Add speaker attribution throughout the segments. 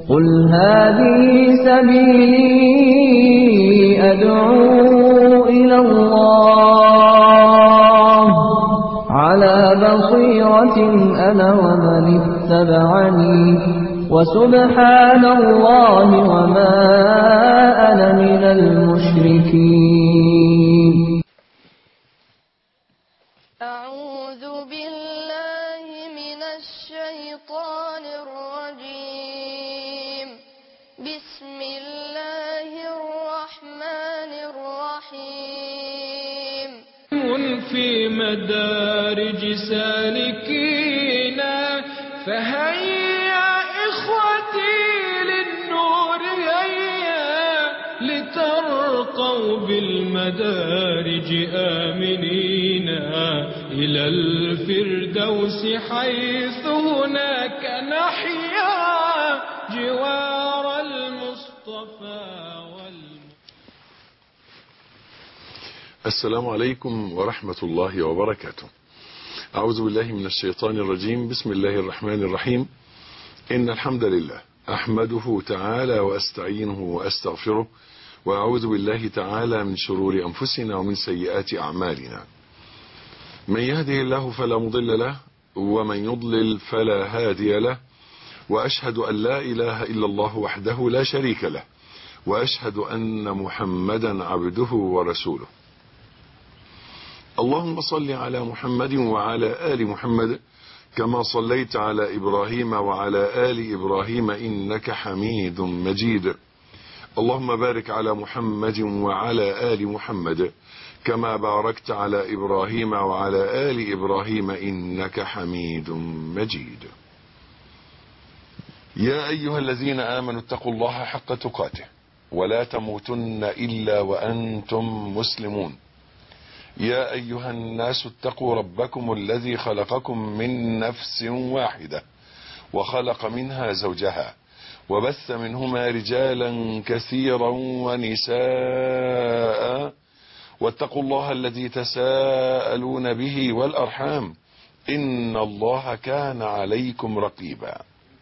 Speaker 1: قل هذه سبيلي أدعو إلى الله على بصيرة أنا ومن اتبعني وسبحان الله وما أنا من المشركين.
Speaker 2: أعوذ بالله من الشيطان الرجيم. بسم الله الرحمن الرحيم.
Speaker 3: في مدارج سالكينا فهيا إخوتي للنور هيا لترقوا بالمدارج آمنين إلى الفردوس حيث هناك نحيا جوار المصطفى
Speaker 4: السلام عليكم ورحمة الله وبركاته. أعوذ بالله من الشيطان الرجيم. بسم الله الرحمن الرحيم. إن الحمد لله أحمده تعالى وأستعينه وأستغفره وأعوذ بالله تعالى من شرور أنفسنا ومن سيئات أعمالنا. من يهده الله فلا مضل له ومن يضلل فلا هادي له، وأشهد أن لا إله إلا الله وحده لا شريك له، وأشهد أن محمدا عبده ورسوله. اللهم صل على محمد وعلى آل محمد كما صليت على إبراهيم وعلى آل إبراهيم إنك حميد مجيد. اللهم بارك على محمد وعلى آل محمد كما باركت على إبراهيم وعلى آل إبراهيم إنك حميد مجيد. يا أيها الذين آمنوا اتقوا الله حق تقاته ولا تموتن إلا وأنتم مسلمون. يا أيها الناس اتقوا ربكم الذي خلقكم من نفس واحدة وخلق منها زوجها وبث منهما رجالا كثيرا ونساء، واتقوا الله الذي تساءلون به والأرحام إن الله كان عليكم رقيبا.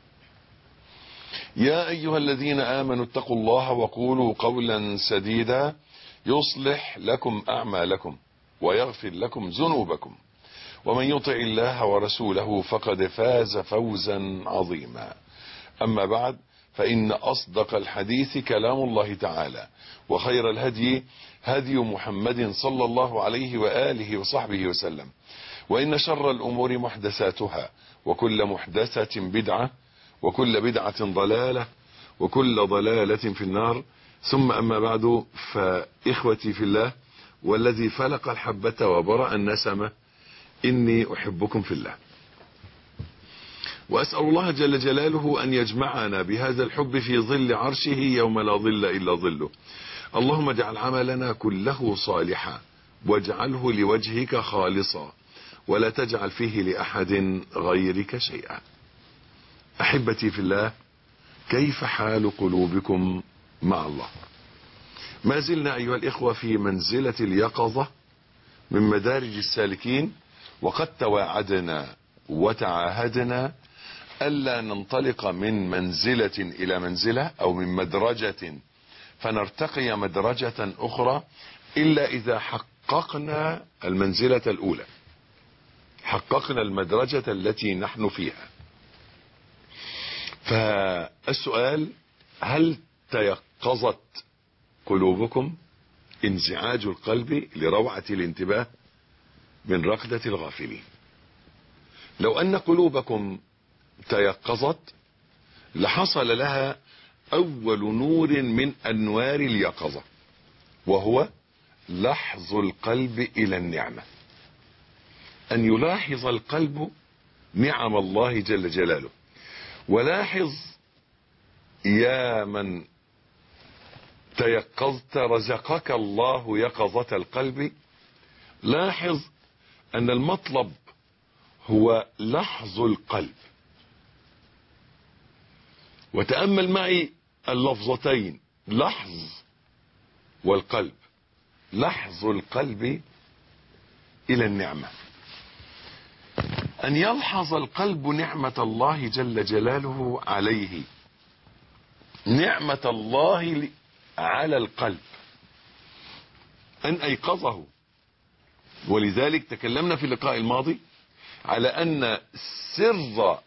Speaker 4: يا أيها الذين آمنوا اتقوا الله وقولوا قولا سديدا يصلح لكم أعمالكم ويغفر لكم ذنوبكم، ومن يطع الله ورسوله فقد فاز فوزا عظيما. أما بعد، فإن أصدق الحديث كلام الله تعالى، وخير الهدي هدي محمد صلى الله عليه وآله وصحبه وسلم، وإن شر الأمور محدثاتها، وكل محدثة بدعة، وكل بدعة ضلالة، وكل ضلالة في النار. ثم أما بعد، فإخوتي في الله والذي فلق الحبة وبرأ النسمة، إني أحبكم في الله، وأسأل الله جل جلاله أن يجمعنا بهذا الحب في ظل عرشه يوم لا ظل إلا ظله. اللهم اجعل عملنا كله صالحا واجعله لوجهك خالصا ولا تجعل فيه لأحد غيرك شيئا. أحبتي في الله، كيف حال قلوبكم مع الله؟ ما زلنا أيها الإخوة في منزلة اليقظة من مدارج السالكين، وقد تواعدنا وتعاهدنا ألا ننطلق من منزلة إلى منزلة أو من مدرجة فنرتقي مدرجة أخرى إلا إذا حققنا المنزلة الأولى، حققنا المدرجة التي نحن فيها. فالسؤال: هل تيقظت قلوبكم؟ انزعاج القلب لروعة الانتباه من رقدة الغافلين. لو أن قلوبكم تيقظت لحصل لها أول نور من أنوار اليقظة، وهو لحظ القلب إلى النعمة. أن يلاحظ القلب نعم الله جل جلاله. ولاحظ يا من تيقظت رزقك الله يقظة القلب، لاحظ أن المطلب هو لحظ القلب. وتأمل معي اللفظتين، لحظ والقلب. لحظ القلب إلى النعمة، أن يلحظ القلب نعمة الله جل جلاله عليه نعمة الله على القلب أن أيقظه. ولذلك تكلمنا في اللقاء الماضي على أن سر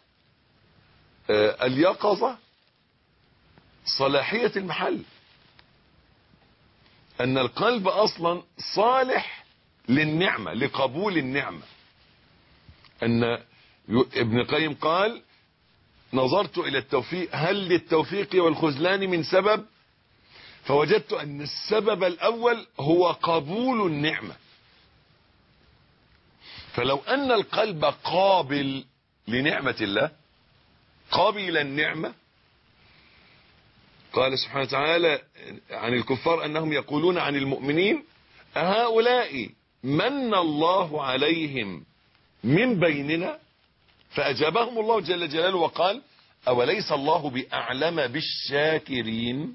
Speaker 4: اليقظة صلاحية المحل، أن القلب أصلا صالح للنعمة، لقبول النعمة. أن ابن القيم قال: نظرت إلى التوفيق هل للتوفيق والخذلان من سبب، فوجدت أن السبب الأول هو قبول النعمة. فلو أن القلب قابل لنعمة الله، قابل النعمة، قال سبحانه وتعالى عن الكفار أنهم يقولون عن المؤمنين: أهؤلاء من الله عليهم من بيننا، فأجابهم الله جل جلاله وقال: أوليس الله بأعلم بالشاكرين.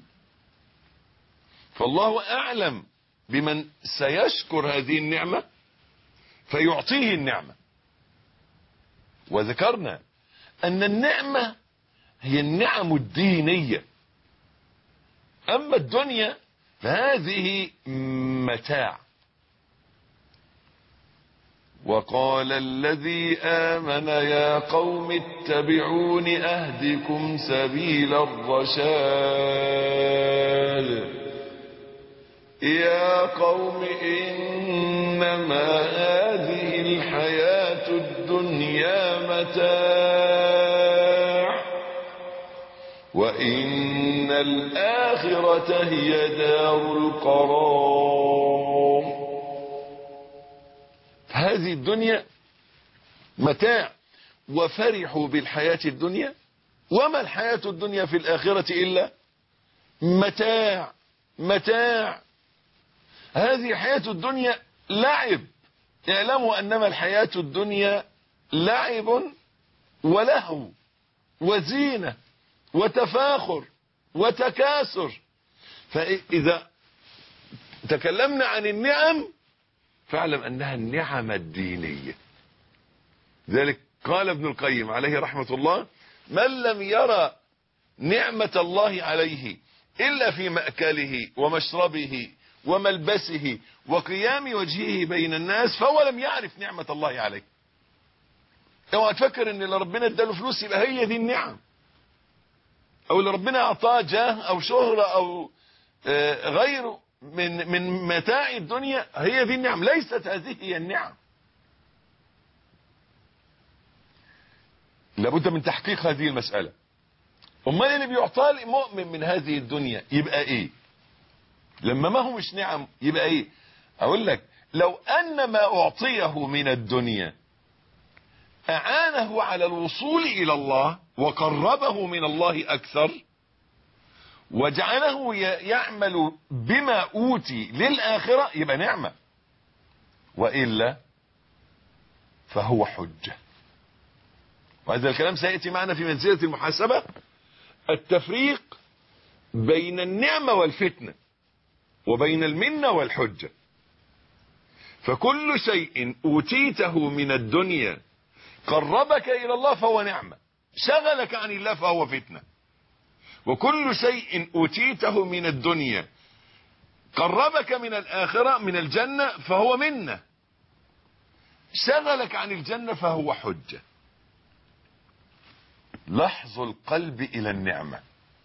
Speaker 4: فالله أعلم بمن سيشكر هذه النعمة فيعطيه النعمة. وذكرنا أن النعمة هي النعم الدينية، أما الدنيا فهذه متاع. وقال الذي آمن يا قوم اتبعون أهدكم سبيل الرشاد. يا قوم إنما هذه الحياة الدنيا متاع وإن الآخرة هي دار القرار. هذه الدنيا متاع، وفرحوا بالحياة الدنيا وما الحياة الدنيا في الآخرة إلا متاع. متاع. هذه حياة الدنيا لعب. اعلموا أنما الحياة الدنيا لعب ولهو وزينة وتفاخر وتكاثر. فإذا تكلمنا عن النعم فاعلم أنها النعم الدينية. ذلك قال ابن القيم عليه رحمة الله: من لم يرى نعمة الله عليه إلا في مأكله ومشربه وملبسه وقيام وجهه بين الناس فهو لم يعرف نعمة الله عليه. اوعى تفكر ان اللي ربنا اداله فلوس يبقى هي دي النعم، او اللي ربنا اعطاه جاه او شهرة او غيره من متاع الدنيا هي دي النعم. ليست هذه هي النعم. لابد من تحقيق هذه المسألة. امال اللي بيعطاه المؤمن من هذه الدنيا يبقى ايه؟ لما ما هو مش نعم يبقى ايه؟ اقول لك: لو ان ما اعطيه من الدنيا اعانه على الوصول الى الله وقربه من الله اكثر وجعله يعمل بما اوتي للآخرة يبقى نعمة، وإلا فهو حجة. وهذا الكلام سيأتي معنا في منزلة المحاسبة، التفريق بين النعمة والفتنة وبين المنة والحجة. فكل شيء أوتيته من الدنيا قربك إلى الله فهو نعمة، شغلك عن الله فهو فتنة. وكل شيء أوتيته من الدنيا قربك من الآخرة من الجنة فهو منة، شغلك عن الجنة فهو حجة. لحظ القلب إلى النعمة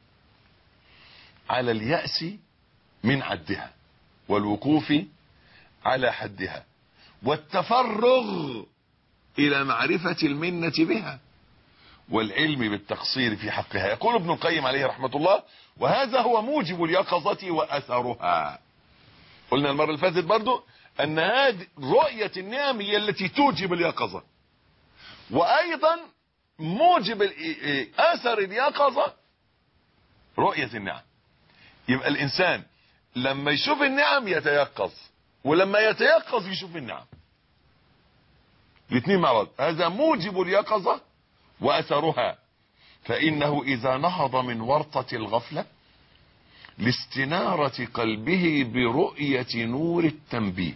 Speaker 4: على اليأس من عدها والوقوف على حدها والتفرغ إلى معرفة المنة بها والعلم بالتقصير في حقها. يقول ابن القيم عليه رحمة الله: وهذا هو موجب اليقظة وأثرها. قلنا المرة اللي فاتت برضو أن هذه رؤية النعم هي التي توجب اليقظة، وأيضا موجب أثر اليقظة رؤية النعم. يبقى الإنسان لما يشوف النعم يتيقظ، ولما يتيقظ يشوف النعم، الاثنين مع بعض. هذا موجب اليقظة وأثرها. فإنه إذا نهض من ورطة الغفلة لاستنارة قلبه برؤية نور التنبيه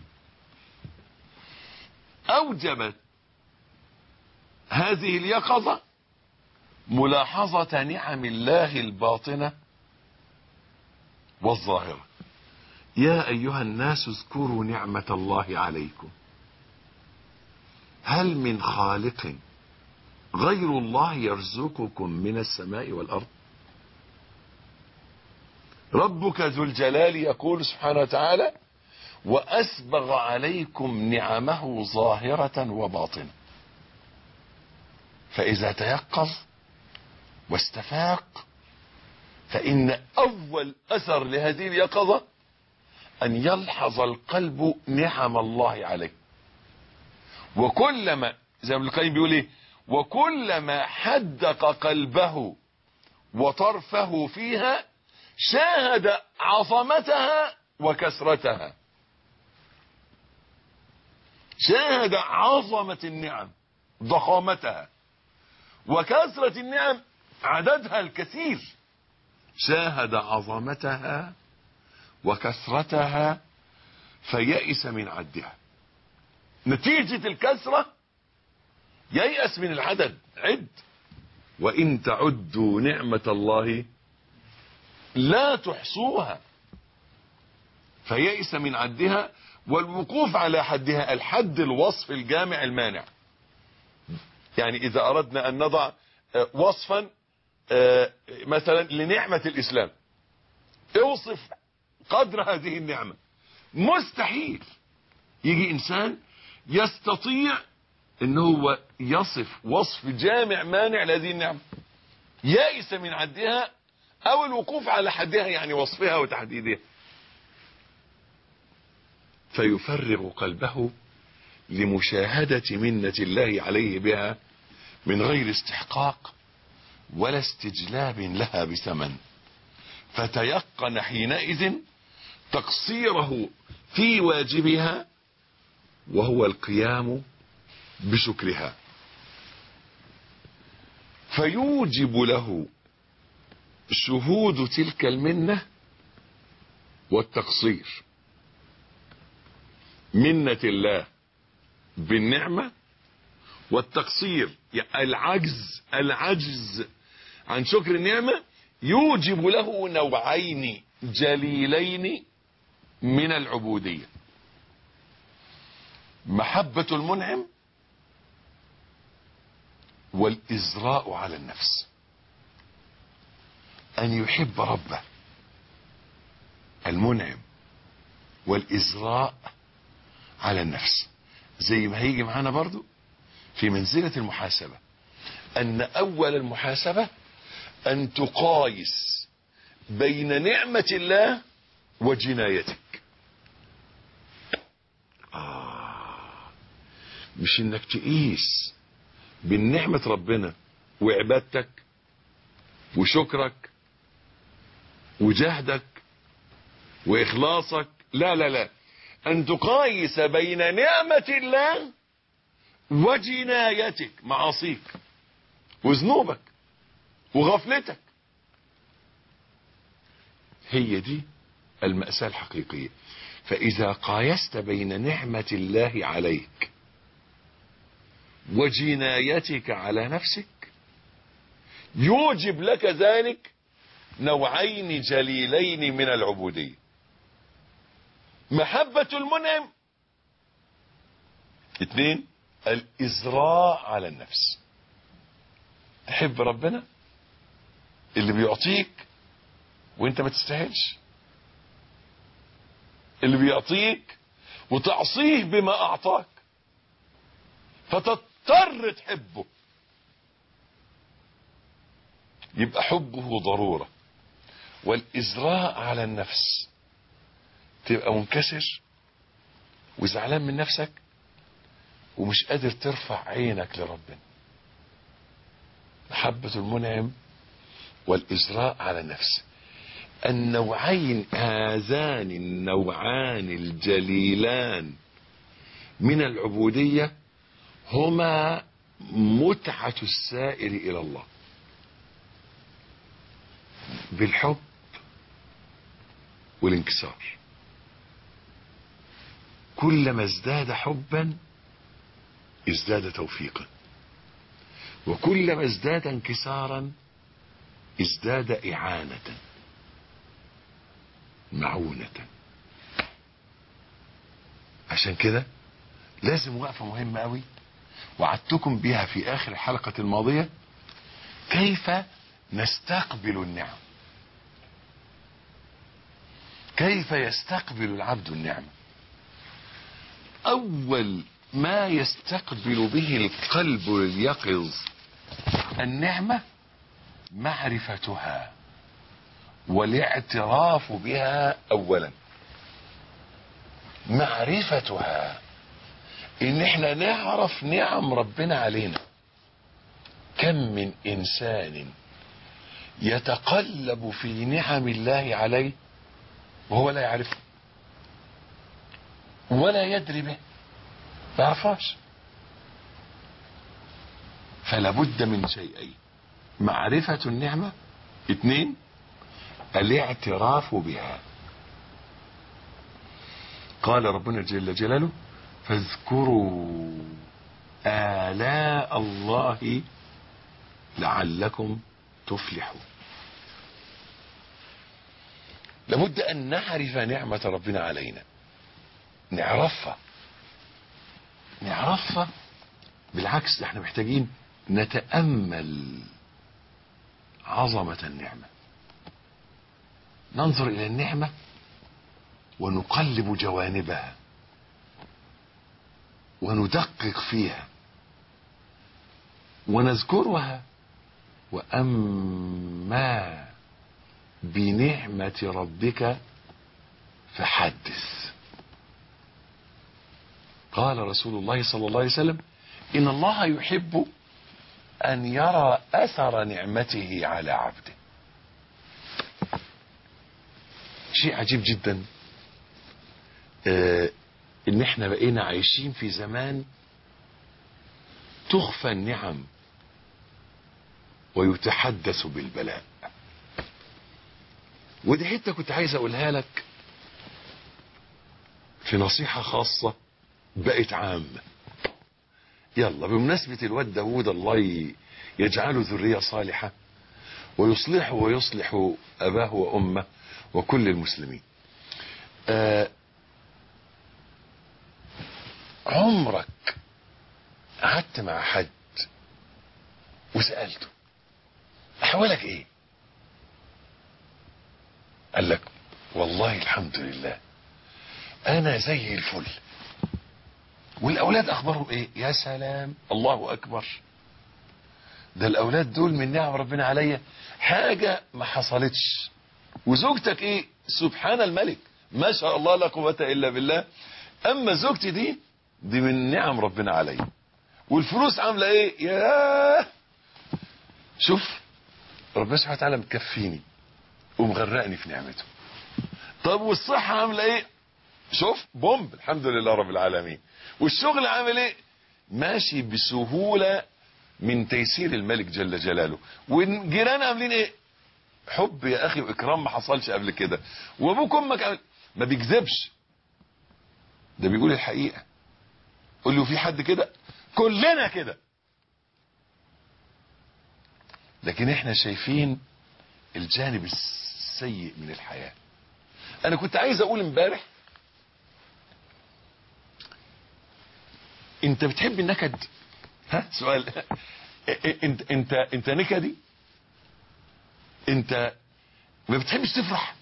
Speaker 4: أوجبت هذه اليقظة ملاحظة نعم الله الباطنة والظاهرة. يا أيها الناس اذكروا نعمة الله عليكم هل من خالق غير الله يرزقكم من السماء والأرض. ربك ذو الجلال يقول سبحانه وتعالى وأسبغ عليكم نعمه ظاهرة وباطنة. فإذا تيقظ واستفاق فإن أول أثر لهذه اليقظة أن يلحظ القلب نعم الله عليه. وكلما زي ابن القيم بيقول ايه وكلما حدق قلبه وطرفه فيها شاهد عظمتها وكثرتها. شاهد عظمة النعم ضخامتها وكثرة النعم عددها الكثير. شاهد عظمتها وكثرتها فيئس من عدها. نتيجة الكثرة ييأس من العدد. عد وإن تعدوا نعمة الله لا تحصوها. فيئس من عدها والوقوف على حدها. الحد الوصف الجامع المانع. يعني إذا أردنا أن نضع وصفا مثلا لنعمة الإسلام اوصف قدر هذه النعمة. مستحيل يجي إنسان يستطيع ان هو يصف وصف جامع مانع لهذه النعمة. يائس من عدها او الوقوف على حدها يعني وصفها وتحديدها. فيفرغ قلبه لمشاهدة منة الله عليه بها من غير استحقاق ولا استجلاب لها بثمن. فتيقن حينئذ تقصيره في واجبها وهو القيام بشكرها. فيوجب له شهود تلك المنة والتقصير. منة الله بالنعمة والتقصير العجز عن شكر النعمة يوجب له نوعين جليلين من العبودية. محبة المنعم والإزراء على النفس. أن يحب ربه المنعم والإزراء على النفس. زي ما هيجي معانا برضو في منزلة المحاسبة أن أول المحاسبة أن تقايس بين نعمة الله وجنايتك. مش انك تقيس بين نعمة ربنا وعبادتك وشكرك وجهدك واخلاصك. لا لا لا. ان تقايس بين نعمة الله وجنايتك معاصيك وذنوبك وغفلتك. هي دي المأساة الحقيقية. فإذا قايست بين نعمة الله عليك وجنايتك على نفسك يوجب لك ذلك نوعين جليلين من العبودية. محبة المنعم. 2 الإزراء على النفس. تحب ربنا اللي بيعطيك وانت ما تستاهلش، اللي بيعطيك وتعصيه بما أعطاك فتضطر تحبه. يبقى حبه ضرورة. والإزراء على النفس تبقى منكسر وزعلان من نفسك ومش قادر ترفع عينك لربنا. محبة المنعم والإزراء على النفس. النوعين هذان النوعان الجليلان من العبودية هما متعة السائر إلى الله. بالحب والانكسار. كلما ازداد حبا ازداد توفيقا، وكلما ازداد انكسارا ازداد إعانة. معونة. عشان كده لازم وقفة مهمة قوي وعدتكم بها في آخر الحلقة الماضية، كيف نستقبل النعم، كيف يستقبل العبد النعمة. أول ما يستقبل به القلب اليقظ النعمة معرفتها والاعتراف بها. أولا معرفتها، ان احنا نعرف نعم ربنا علينا. كم من انسان يتقلب في نعم الله عليه وهو لا يعرفه ولا يدري به، ما يعرفهاش. فلا بد من شيئين: معرفة النعمة، 2 الاعتراف بها. قال ربنا جل جلاله: فاذكروا آلاء الله لعلكم تفلحون. لابد أن نعرف نعمة ربنا علينا، نعرفها. بالعكس، احنا محتاجين نتأمل عظمة النعمة، ننظر إلى النعمة ونقلب جوانبها وندقق فيها ونذكرها. وأما بنعمة ربك فحدث. قال رسول الله صلى الله عليه وسلم: إن الله يحب أن يرى أثر نعمته على عبده. شيء عجيب جدا ان احنا بقينا عايشين في زمان تخفى النعم ويتحدث بالبلاء. ودي حته كنت عايز اقولها لك في نصيحة خاصة بقت عامة. يلا، بمناسبة الواد داود، الله يجعله ذرية صالحة ويصلحه ويصلح أباه وأمه وكل المسلمين. عمرك قعدت مع حد وسألته أحوالك إيه؟ قال لك والله الحمد لله أنا زي الفل. والأولاد أخبارهم إيه؟ يا سلام، الله أكبر، ده الأولاد دول من نعم ربنا عليا حاجة ما حصلتش. وزوجتك إيه؟ سبحان الملك، ما شاء الله لا قوة إلا بالله. أما زوجتي دي من نعم ربنا عليا. والفلوس عاملة إيه؟ ياه، شوف ربنا سبحانه وتعالى مكفيني ومغرقني في نعمته. طب والصحة عاملة إيه؟ شوف بومب، الحمد لله رب العالمين. والشغل عامل إيه؟ ماشي بسهولة من تيسير الملك جل جلاله. والجيران عاملين إيه؟ حب يا أخي وإكرام ما حصلش قبل كده. وأبوك وأمك ما بيكذبش، ده بيقول الحقيقة. قول له في حد كده؟ كلنا كده. لكن احنا شايفين الجانب السيء من الحياة. انا كنت عايز اقول امبارح، انت بتحب النكد؟ ها سؤال. انت نكدي؟ انت ما بتحبش تفرح؟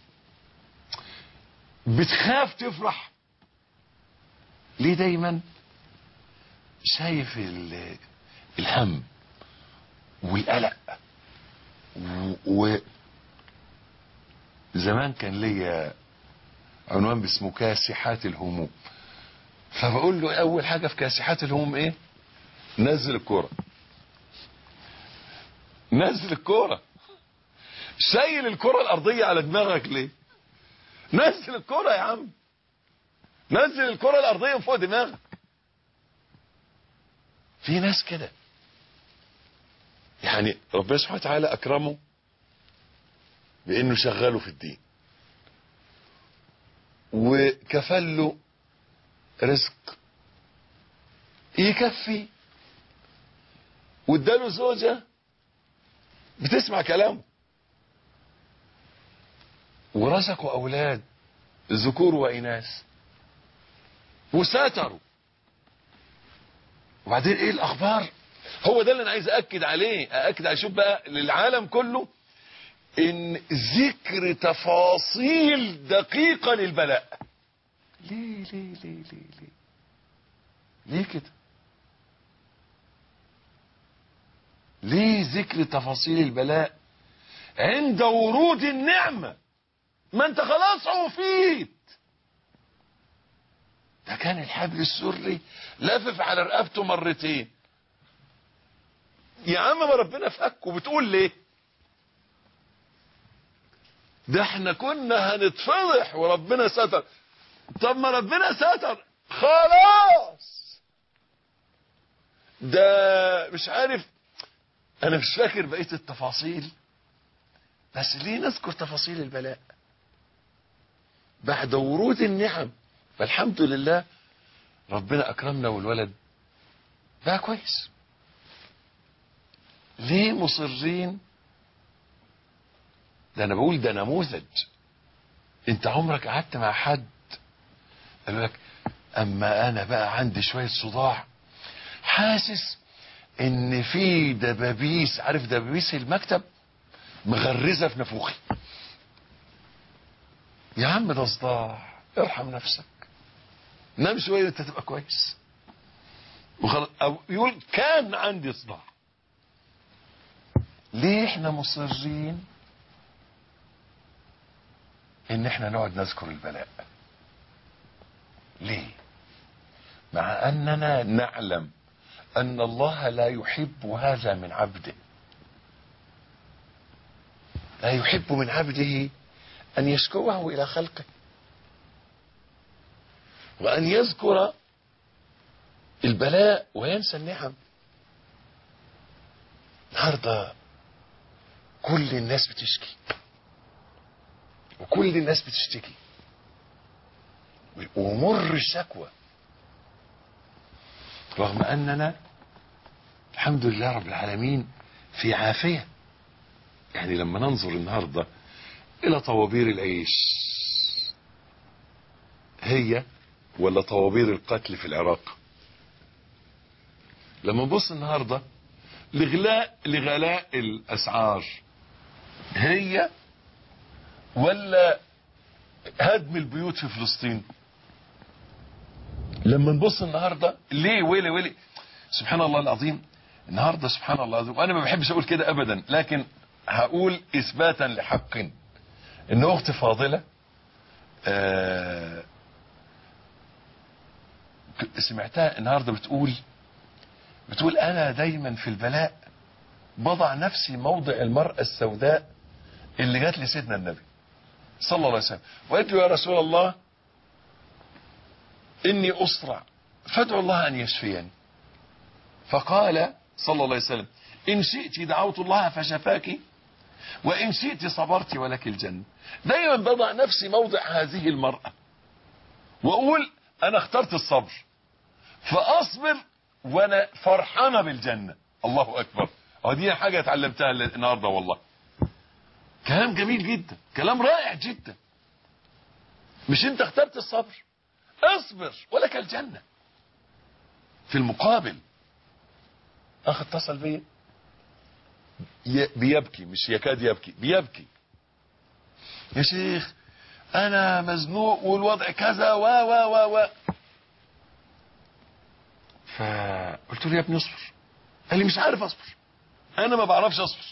Speaker 4: بتخاف تفرح؟ ليه دايما شايف الهم والقلق؟ وزمان كان ليا عنوان باسمه كاسحات الهموم، فبقول له اول حاجة في كاسحات الهموم ايه؟ نزل الكورة. نزل الكورة. شايل الكرة الارضية على دماغك ليه؟ نزل الكرة يا عم، نزل الكرة الارضية فوق دماغك. في ناس كده، يعني ربنا سبحانه وتعالى اكرمه بانه شغله في الدين وكفله رزق يكفي، واداله زوجة بتسمع كلامه. ورزقوا أولاد ذكور وإناث وساتروا. وبعدين ايه الأخبار؟ هو ده اللي أنا عايز أأكد عليه. شوف بقى للعالم كله إن ذكر تفاصيل دقيقة للبلاء. ليه ليه ليه ليه ليه ليه كده؟ ليه ذكر تفاصيل البلاء عند ورود النعمة؟ ما انت خلاص عوفيت. ده كان الحبل السري لافف على رقبته مرتين. يا عم ما ربنا فكه، بتقول ليه؟ ده احنا كنا هنتفضح وربنا ستر. طب ما ربنا ستر خلاص. ده مش عارف، انا مش فاكر بقية التفاصيل، بس ليه نذكر تفاصيل البلاء بعد ورود النعم؟ فالحمد لله ربنا اكرمنا والولد بقى كويس. ليه مصرين؟ ده انا بقول ده نموذج. انت عمرك قعدت مع حد قال لك اما انا بقى عندي شوية صداع، حاسس ان في دبابيس، عارف دبابيس المكتب، مغرزة في نافوخي؟ يا عم ده صداع، ارحم نفسك، نام شوية انت تبقى كويس. او يقول كان عندي صداع. ليه احنا مصرين ان احنا نقعد نذكر البلاء؟ ليه؟ مع اننا نعلم ان الله لا يحب هذا من عبده. لا يحب من عبده ان يشكوه الى خلقه، وان يذكر البلاء وينسى النعم. النهارده كل الناس بتشكي وكل الناس بتشتكي ومر الشكوى، رغم اننا الحمد لله رب العالمين في عافية. يعني لما ننظر النهاردة الى طوابير العيش، هي ولا طوابير القتل في العراق؟ لما نبص النهاردة لغلاء الاسعار، هي ولا هدم البيوت في فلسطين؟ لما نبص النهاردة ليه ويلي سبحان الله العظيم. النهاردة سبحان الله العظيم، وانا ما بحبش اقول كده ابدا، لكن هقول اثباتا لحق. ان اخت فاضلة سمعتها النهاردة بتقول انا دايما في البلاء بضع نفسي موضع المرأة السوداء اللي جات لسيدنا النبي صلى الله عليه وسلم وقالت له يا رسول الله اني اسرع فادعو الله ان يشفيني. فقال صلى الله عليه وسلم ان شئت دعوت الله فشفاك وان شئت صبرت ولك الجنة. دايما بضع نفسي موضع هذه المرأة واقول انا اخترت الصبر فاصبر وانا فرحانة بالجنة. الله اكبر. ودي حاجة اتعلمتها النهاردة والله. كلام جميل جدا، كلام رائع جدا. مش انت اخترت الصبر؟ اصبر ولك الجنة. في المقابل اخ اتصل بيا بيبكي، مش يكاد يبكي، بيبكي. يا شيخ انا مزنوق والوضع كذا و فقلت له يا ابني اصبر. قال لي مش عارف اصبر، انا ما بعرفش اصبر.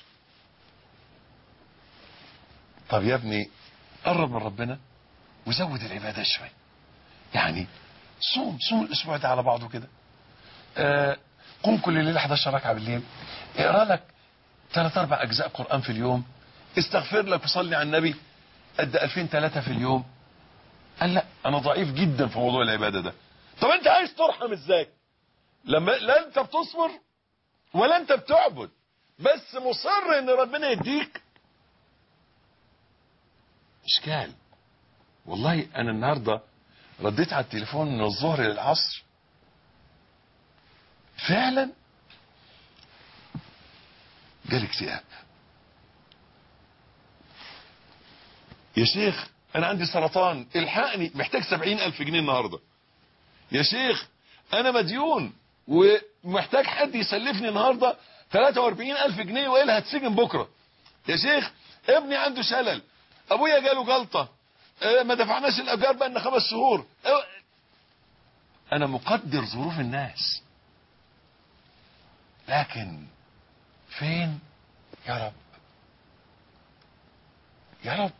Speaker 4: طب يا ابني قرب من ربنا وزود العبادة شوي. يعني صوم الاسبوع ده على بعضه كده. قم كل ليلة 11 ركعة بالليل، اقرا لك 3-4 اجزاء قرآن في اليوم، استغفر لك وصلي على النبي قد 2000-3 في اليوم. قال لا انا ضعيف جدا في موضوع العبادة ده. طب انت عايز ترحم ازاي لما لا انت بتصبر ولا انت بتعبد، بس مصر ان ربنا يديك؟ اشكال. والله انا النهاردة رديت على التليفون من الظهر للعصر، فعلا جالي اكتئاب. يا شيخ انا عندي سرطان الحقني، محتاج 70,000 جنيه النهاردة. يا شيخ انا مديون ومحتاج حد يسلفني النهاردة 43,000 جنيه وإلا هتسجن بكرة. يا شيخ ابني عنده شلل، ابويا جاله جلطة، ما دفعناش الايجار بقالنا 5 شهور. انا مقدر ظروف الناس، لكن فين يا رب؟ يا رب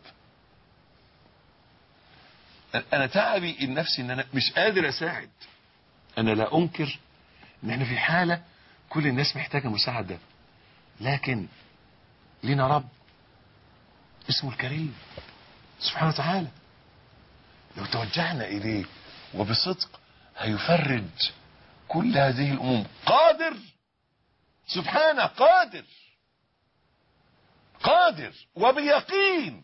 Speaker 4: انا تعبي النفسي ان انا مش قادر اساعد. انا لا انكر ان احنا في حالة كل الناس محتاجة مساعدة، لكن لنا رب اسمه الكريم سبحانه وتعالى، لو توجهنا اليه وبصدق هيفرج كل هذه الامور. قادر سبحانه، قادر قادر وبيقين،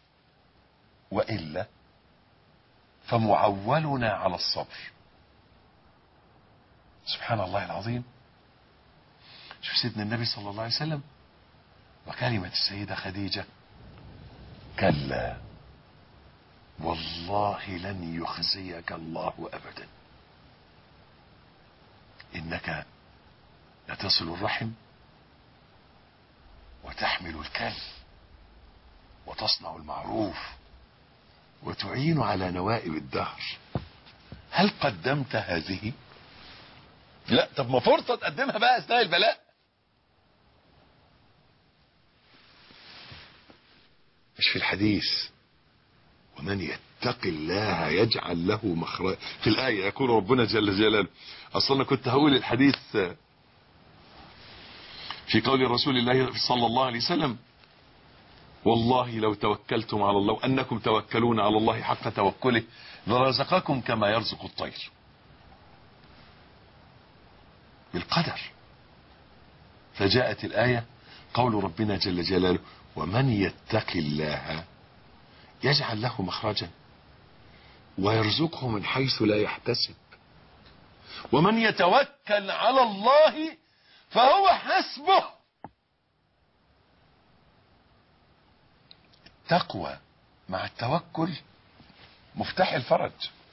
Speaker 4: وإلا فمعولنا على الصبر. سبحان الله العظيم. شوف سيدنا النبي صلى الله عليه وسلم وكلمة السيدة خديجة: كلا والله لن يخزيك الله أبدا، إنك لتصل الرحم وتحمل الكل وتصنع المعروف وتعين على نوائب الدهر. هل قدمت هذه؟ لا. طب ما فرصة تقدمها بقى اثناء البلاء. مش في الحديث ومن يتق الله يجعل له مخرجا؟ في الآية يقول ربنا جل جلاله. اصلا كنت هقول الحديث في قول رسول الله صلى الله عليه وسلم: والله لو توكلتم على الله وأنكم توكلون على الله حق توكله لرزقكم كما يرزق الطير. بالقدر. فجاءت الآية قول ربنا جل جلاله: ومن يتق الله يجعل له مخرجا ويرزقه من حيث لا يحتسب ومن يتوكل على الله فهو حسبه. التقوى مع التوكل مفتاح الفرج.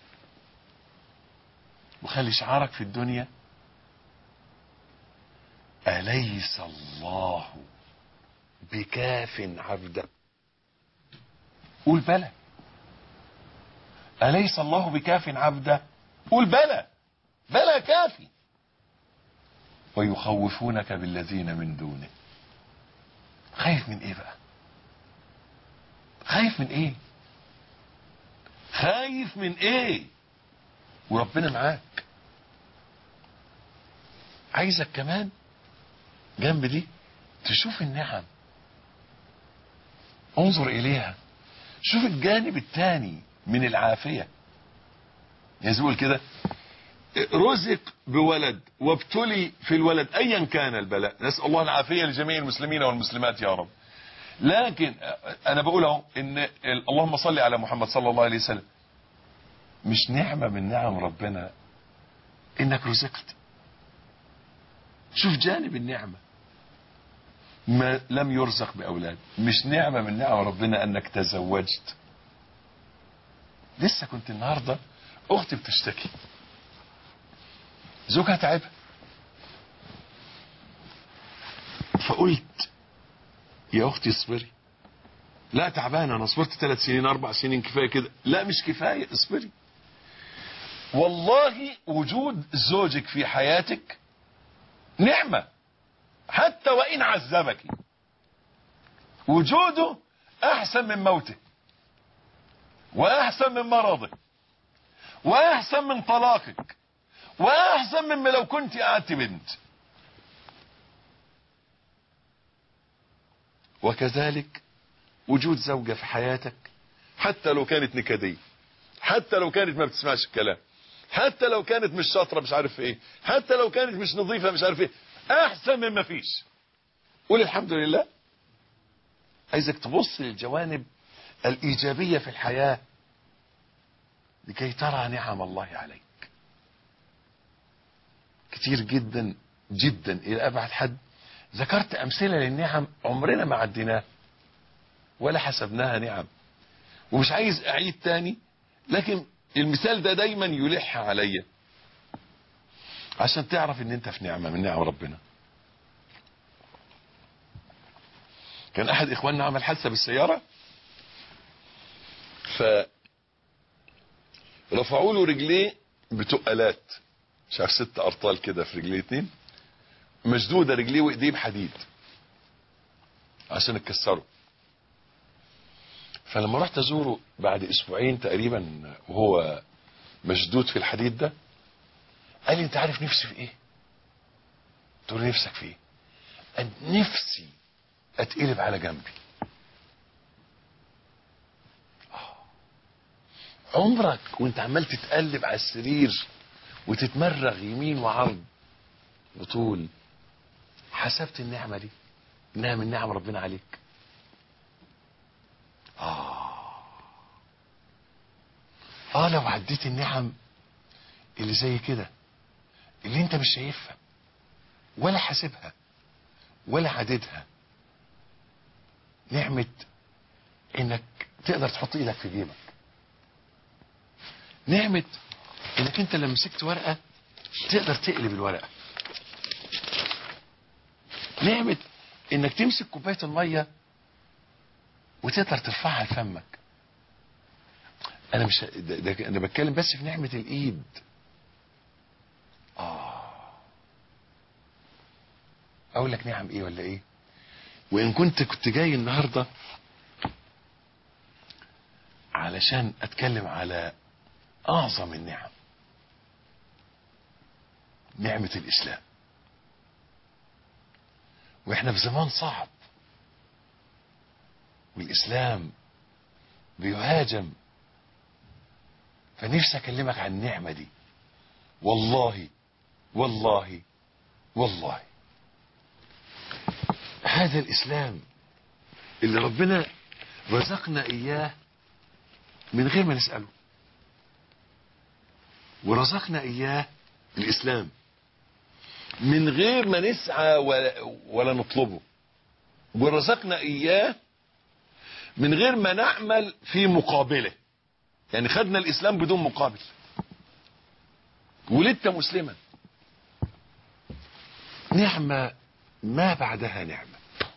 Speaker 4: وخلي شعارك في الدنيا: أليس الله بكاف عبده؟ قول بلى. أليس الله بكاف عبده؟ قول بلى. بلى كافي. ويخوفونك بالذين من دونه. خايف من ايه بقى؟ خايف من ايه؟ خايف من ايه؟ وربنا معاك. عايزك كمان جنب دي تشوف النعم، انظر اليها، شوف الجانب الثاني من العافية. يقول كده: رزق بولد وابتلي في الولد ايا كان البلاء، نسأل الله العافية لجميع المسلمين والمسلمات يا رب. لكن انا بقول اهو ان اللهم صل على محمد صلى الله عليه وسلم، مش نعمة من نعم ربنا انك رزقت. شوف جانب النعمة، ما لم يرزق باولاد. مش نعمة من نعم ربنا انك تزوجت. لسه كنت النهاردة اختي بتشتكي زوجها تعبها، فقلت يا اختي اصبري. لا تعبانه، انا صبرت 3 سنين 4 سنين كفايه كده. لا مش كفايه، اصبري. والله وجود زوجك في حياتك نعمه حتى وان عذبك. وجوده احسن من موته، واحسن من مرضك، واحسن من طلاقك، واحسن مما لو كنت قعدت بنت. وكذلك وجود زوجة في حياتك حتى لو كانت نكدية، حتى لو كانت ما بتسمعش الكلام، حتى لو كانت مش شاطرة مش عارف ايه، حتى لو كانت مش نظيفة مش عارف ايه، احسن مما فيش. قول الحمد لله. عايزك تبص للجوانب الايجابية في الحياة لكي ترى نعم الله عليك. كتير جدا جدا الى ابعد حد ذكرت امثلة للنعم عمرنا ما عديناها ولا حسبناها نعم، ومش عايز اعيد تاني، لكن المثال ده دايما يلح عليا عشان تعرف ان انت في نعمة من نعم ربنا. كان احد اخواننا عمل حادثة بالسيارة، رفعوا له رجليه بتقلات، مش عارف 6 ارطال كده في رجليه 2، مشدودة رجليه وايديه بحديد عشان اتكسروا. فلما رحت ازوره بعد 2 أسبوع تقريبا وهو مشدود في الحديد ده، قال لي انت عارف نفسي في ايه؟ قلت له نفسك في ايه؟ قال نفسي اتقلب على جنبي. عمرك وانت عمال تتقلب على السرير وتتمرغ يمين وعرض وطول حسبت النعمة دي انها من نعم ربنا عليك؟ لو عديت النعم اللي زي كده، اللي انت مش شايفها ولا حاسبها ولا عددها، نعمة انك تقدر تحط ايدك في جيبك، نعمة انك انت لما مسكت ورقة تقدر تقلب الورقة، نعمة انك تمسك كوباية المية وتقدر ترفعها لفمك. انا مش انا بتكلم بس في نعمة الايد. اقول لك نعم ايه ولا ايه؟ وان كنت جاي النهاردة علشان اتكلم على اعظم النعم، نعمة الاسلام. واحنا في زمان صعب والاسلام بيهاجم، فنفسي اكلمك عن النعمة دي. والله والله والله هذا الاسلام اللي ربنا رزقنا اياه من غير ما نسأله، ورزقنا اياه الاسلام من غير ما نسعى ولا نطلبه، ورزقنا اياه من غير ما نعمل في مقابله. يعني خدنا الاسلام بدون مقابل، ولدت مسلما. نعمة ما بعدها نعمة.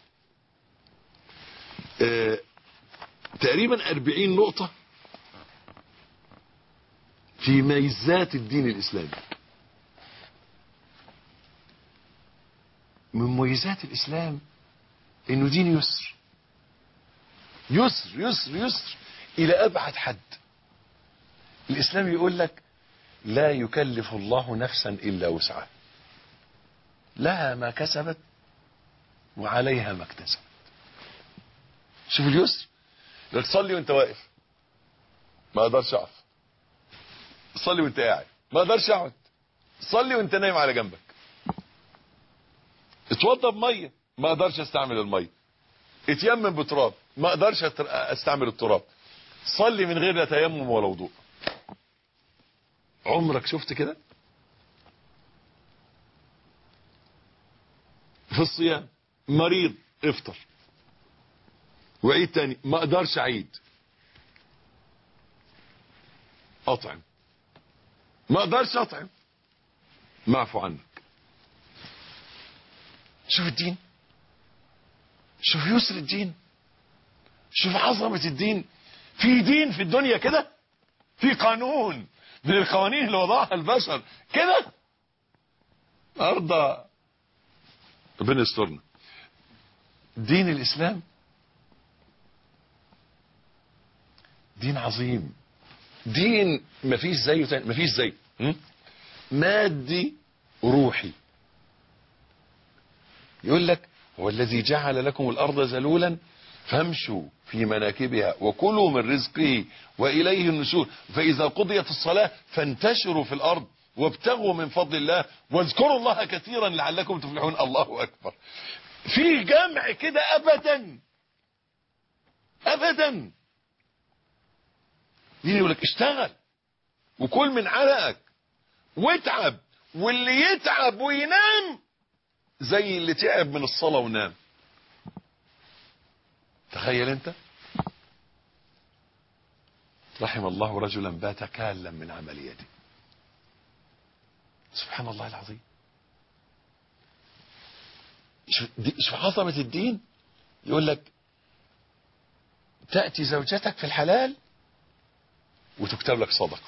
Speaker 4: تقريبا 40 نقطة في ميزات الدين الاسلامي. من مميزات الاسلام انه دين يسر يسر يسر يسر الى ابعد حد. الاسلام يقول لك لا يكلف الله نفسا الا وسعها، لها ما كسبت وعليها ما اكتسبت. شوف اليسر. لك تصلي وانت واقف ما اقدرش اقف، صلي وانت قاعد ما اقدرش اقعد، صلي وانت نايم على جنبك، اتوضى بميه ما اقدرش استعمل الميه، اتيمم بتراب ما اقدرش استعمل التراب، صلي من غير لا تيمم ولا وضوء. عمرك شفت كده؟ في الصيام مريض افطر وعيد تاني ما اقدرش اعيد، اطعم ما اقدرش اطعم، معفو عنك. شوف الدين، شوف يسر الدين، شوف عظمة الدين. في دين في الدنيا كده، في قانون من القوانين اللي وضعها البشر كده، ارضى ربنا يسترنا. دين الاسلام دين عظيم، دين مفيش زيه تاني، مفيش زيه، مادي روحي. يقول لك هو الذي جعل لكم الارض ذلولا فامشوا في مناكبها وكلوا من رزقه واليه النشور فاذا قضيت الصلاة فانتشروا في الارض وابتغوا من فضل الله واذكروا الله كثيرا لعلكم تفلحون. الله اكبر. في جمع كده ابدا ابدا. يجي يقول لك اشتغل وكل من عرقك واتعب، واللي يتعب وينام زي اللي تعب من الصلاة ونام. تخيل انت. رحم الله رجلا بات كالا من عمل يده. سبحان الله العظيم. شو عظمة الدين. يقول لك تأتي زوجتك في الحلال وتكتب لك صدقة.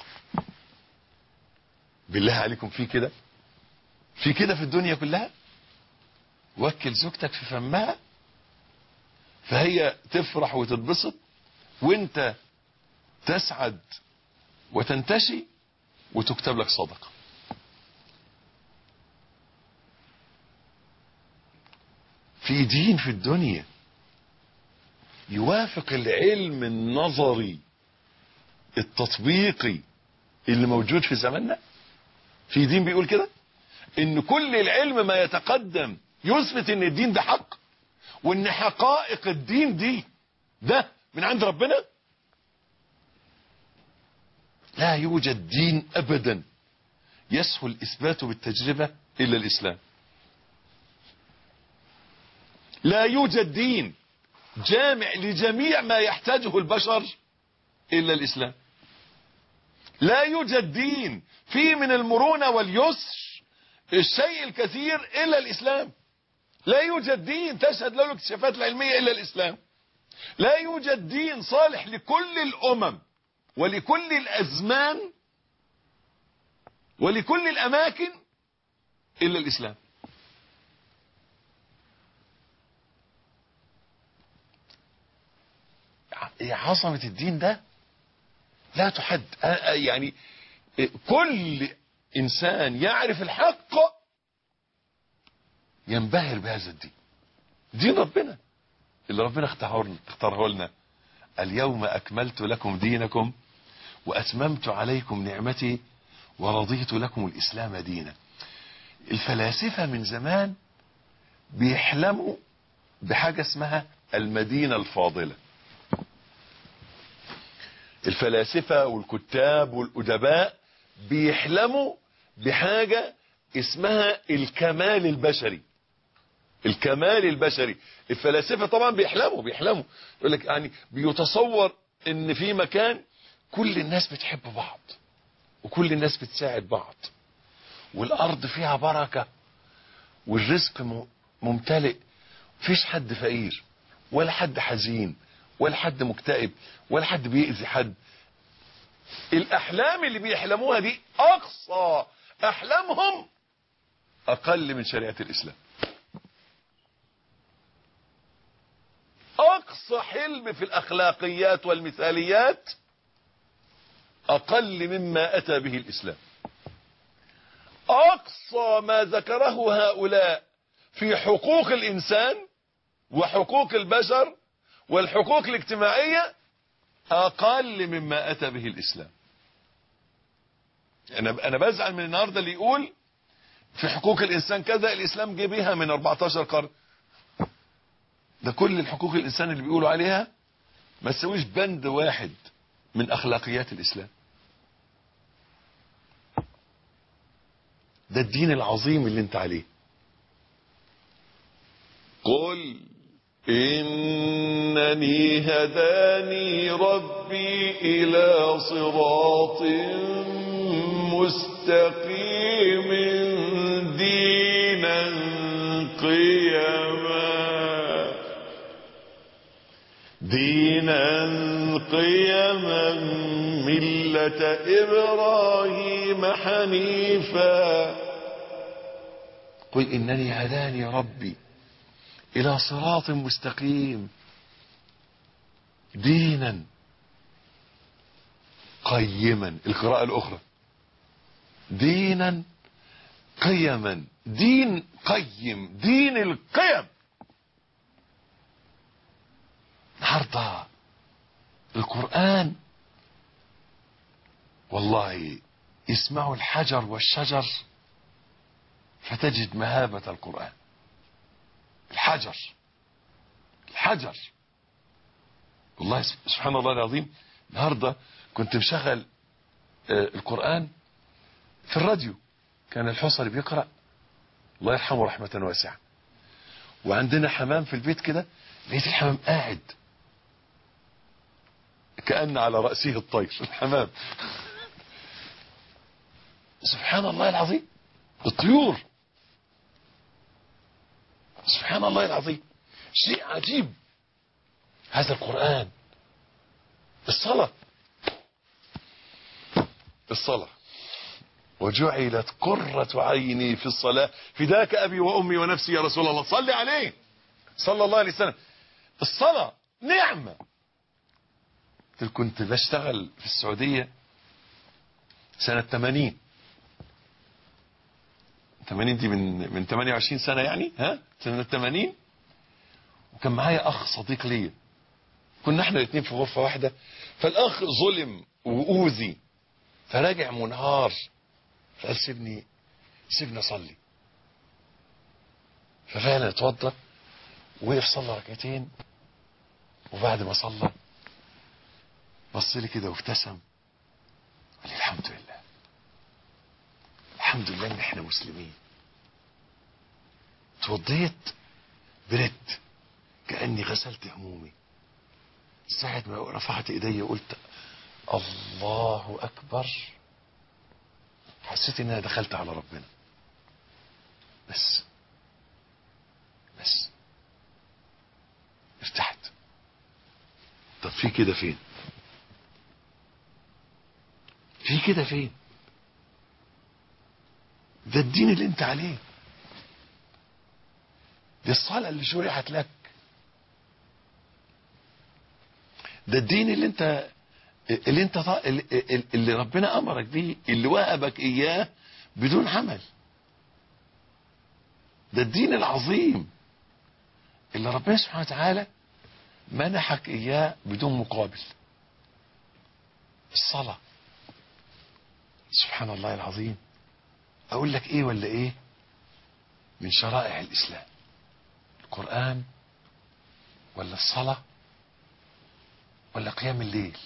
Speaker 4: بالله عليكم في كده؟ في كده في الدنيا كلها؟ وكل زوجتك في فمها فهي تفرح وتتبسط وانت تسعد وتنتشي وتكتب لك صدقة. في دين في الدنيا يوافق العلم النظري التطبيقي اللي موجود في زماننا. في دين بيقول كده ان كل العلم ما يتقدم يثبت ان الدين ده حق وان حقائق الدين دي ده من عند ربنا. لا يوجد دين ابدا يسهل اثباته بالتجربة الا الاسلام. لا يوجد دين جامع لجميع ما يحتاجه البشر الا الاسلام. لا يوجد دين فيه من المرونة واليسر الشيء الكثير الا الاسلام. لا يوجد دين تشهد له الاكتشافات العلمية الا الاسلام. لا يوجد دين صالح لكل الامم ولكل الازمان ولكل الاماكن الا الاسلام. عظمة الدين ده لا تحد. يعني كل انسان يعرف الحق ينبهر بهذا الدين. دين ربنا اللي ربنا اختاره لنا. اليوم اكملت لكم دينكم واتممت عليكم نعمتي ورضيت لكم الاسلام دينا. الفلاسفة من زمان بيحلموا بحاجة اسمها المدينة الفاضلة. الفلاسفة والكتاب والأدباء بيحلموا بحاجة اسمها الكمال البشري. الكمال البشري. الفلاسفة طبعا بيحلموا يقول لك يعني بيتصور ان في مكان كل الناس بتحب بعض وكل الناس بتساعد بعض والارض فيها بركة والرزق ممتلئ. مفيش حد فقير ولا حد حزين ولا حد مكتئب ولا حد بيأذي حد. الأحلام اللي بيحلموها دي أقصى أحلامهم أقل من شريعة الإسلام. أقصى حلم في الأخلاقيات والمثاليات أقل مما أتى به الإسلام. أقصى ما ذكره هؤلاء في حقوق الإنسان وحقوق البشر والحقوق الاجتماعية أقل مما أتى به الإسلام. أنا بزعل من النهاردة اللي يقول في حقوق الإنسان كذا الإسلام جه بيها من 14 قرن. ده كل الحقوق الإنسان اللي بيقولوا عليها ما تسويش بند واحد من أخلاقيات الإسلام. ده الدين العظيم اللي انت عليه. قل إنني هداني ربي إلى صراط مستقيم دينا قيما ملة إبراهيم حنيفا. قل إنني هداني ربي إلى صراط مستقيم دينا قيما. القراءة الأخرى دينا قيما. دين قيم. دين القيم. النهارده القرآن والله يسمعوا الحجر والشجر فتجد مهابة القرآن. الحجر والله سبحان الله العظيم. النهارده كنت مشغل القرآن في الراديو، كان الحصري بيقرأ الله يرحمه رحمة واسعة، وعندنا حمام في البيت كده، لقيت الحمام قاعد كأن على رأسه الطير الحمام. سبحان الله العظيم. الطيور، سبحان الله العظيم، شيء عجيب هذا القرآن. الصلاة وجعلت قرة عيني في الصلاة فداك أبي وأمي ونفسي يا رسول الله. صلي عليه صلى الله عليه وسلم. الصلاة نعمة. كنت بشتغل في السعودية سنة 80 دي من 28 سنة يعني، سنة 80. وكان معايا أخ صديق ليا، كنا احنا الاثنين في غرفة واحدة. فالأخ ظلم وأوذي فراجع منهار، فقال سيبني أصلي. ففعلا اتوضى وقف صلى ركعتين، وبعد ما صلى بص لي كده وابتسم قال لي الحمد لله، الحمد لله ان احنا مسلمين. اتوضيت برد كأني غسلت همومي. ساعة ما رفعت ايدي وقلت الله اكبر حسيت ان انا دخلت على ربنا. بس ارتحت. طب في كده فين؟ ده الدين اللي انت عليه، دي الصلاة اللي شرعت لك، ده الدين اللي ربنا امرك بيه، اللي وهبك اياه بدون عمل. ده الدين العظيم اللي ربنا سبحانه وتعالى منحك اياه بدون مقابل. الصلاة. سبحان الله العظيم. اقول لك ايه ولا ايه من شرائع الاسلام؟ القرآن ولا الصلاة ولا قيام الليل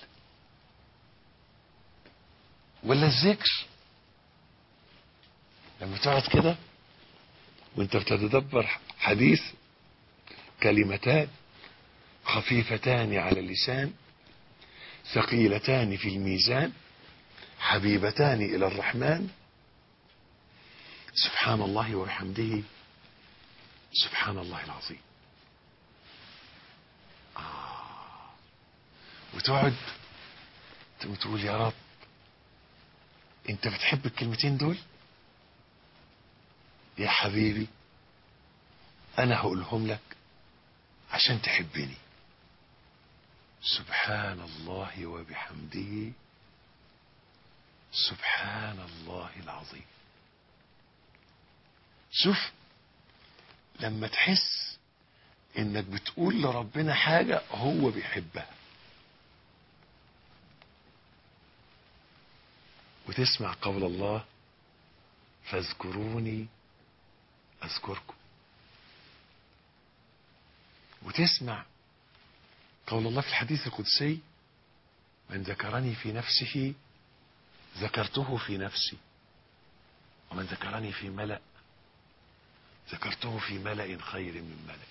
Speaker 4: ولا الذكر؟ لما تقعد كده وانت بتتدبر حديث، كلمتان خفيفتان على اللسان ثقيلتان في الميزان حبيبتان إلى الرحمن سبحان الله وبحمده سبحان الله العظيم. وتقعد وتقول يا رب انت بتحب الكلمتين دول يا حبيبي، انا هقولهم لك عشان تحبني. سبحان الله وبحمده سبحان الله العظيم. شوف لما تحس انك بتقول لربنا حاجة هو بيحبها، وتسمع قول الله فاذكروني اذكركم، وتسمع قول الله في الحديث القدسي من ذكرني في نفسه ذكرته في نفسي، ومن ذكرني في ملأ ذكرته في ملأ خير من ملأ.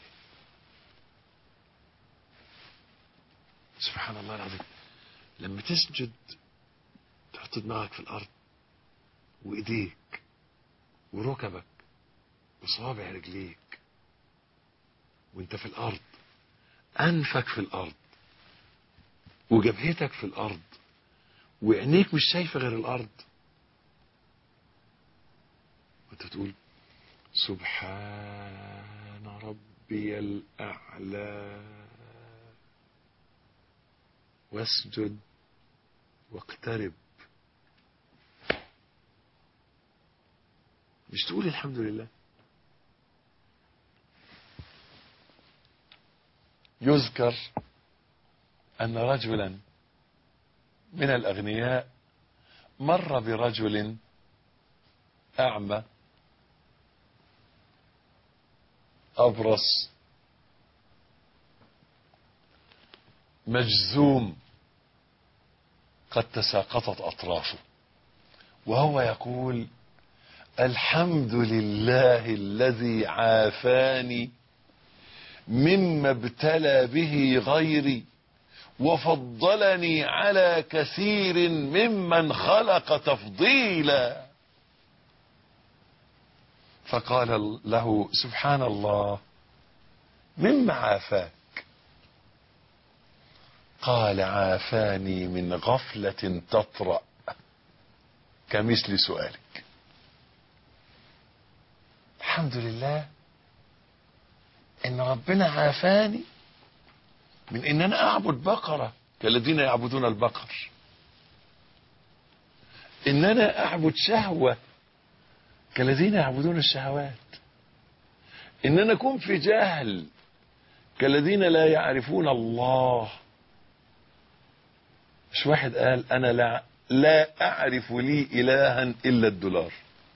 Speaker 4: سبحان الله العظيم. لما تسجد تحط دماغك في الأرض وإيديك وركبك وصوابع رجليك وانت في الأرض، أنفك في الأرض وجبهتك في الأرض وعينيك مش شايفة غير الأرض، وانت تقول سبحان ربي الأعلى، واسجد واقترب. مش تقول الحمد لله؟ يذكر أن رجلا من الأغنياء مر برجل أعمى أبرص مجزوم قد تساقطت أطرافه، وهو يقول الحمد لله الذي عافاني مما ابتلى به غيري وفضلني على كثير ممن خلق تفضيلا. فقال له سبحان الله مما عافاك؟ قال عافاني من غفلة تطرأ كمثل سؤالك. الحمد لله ان ربنا عافاني من ان انا اعبد بقرة كالذين يعبدون البقر، ان انا اعبد شهوة كالذين يعبدون الشهوات، ان انا اكون في جهل كالذين لا يعرفون الله. مش واحد قال انا لا اعرف لي الها الا الدولار.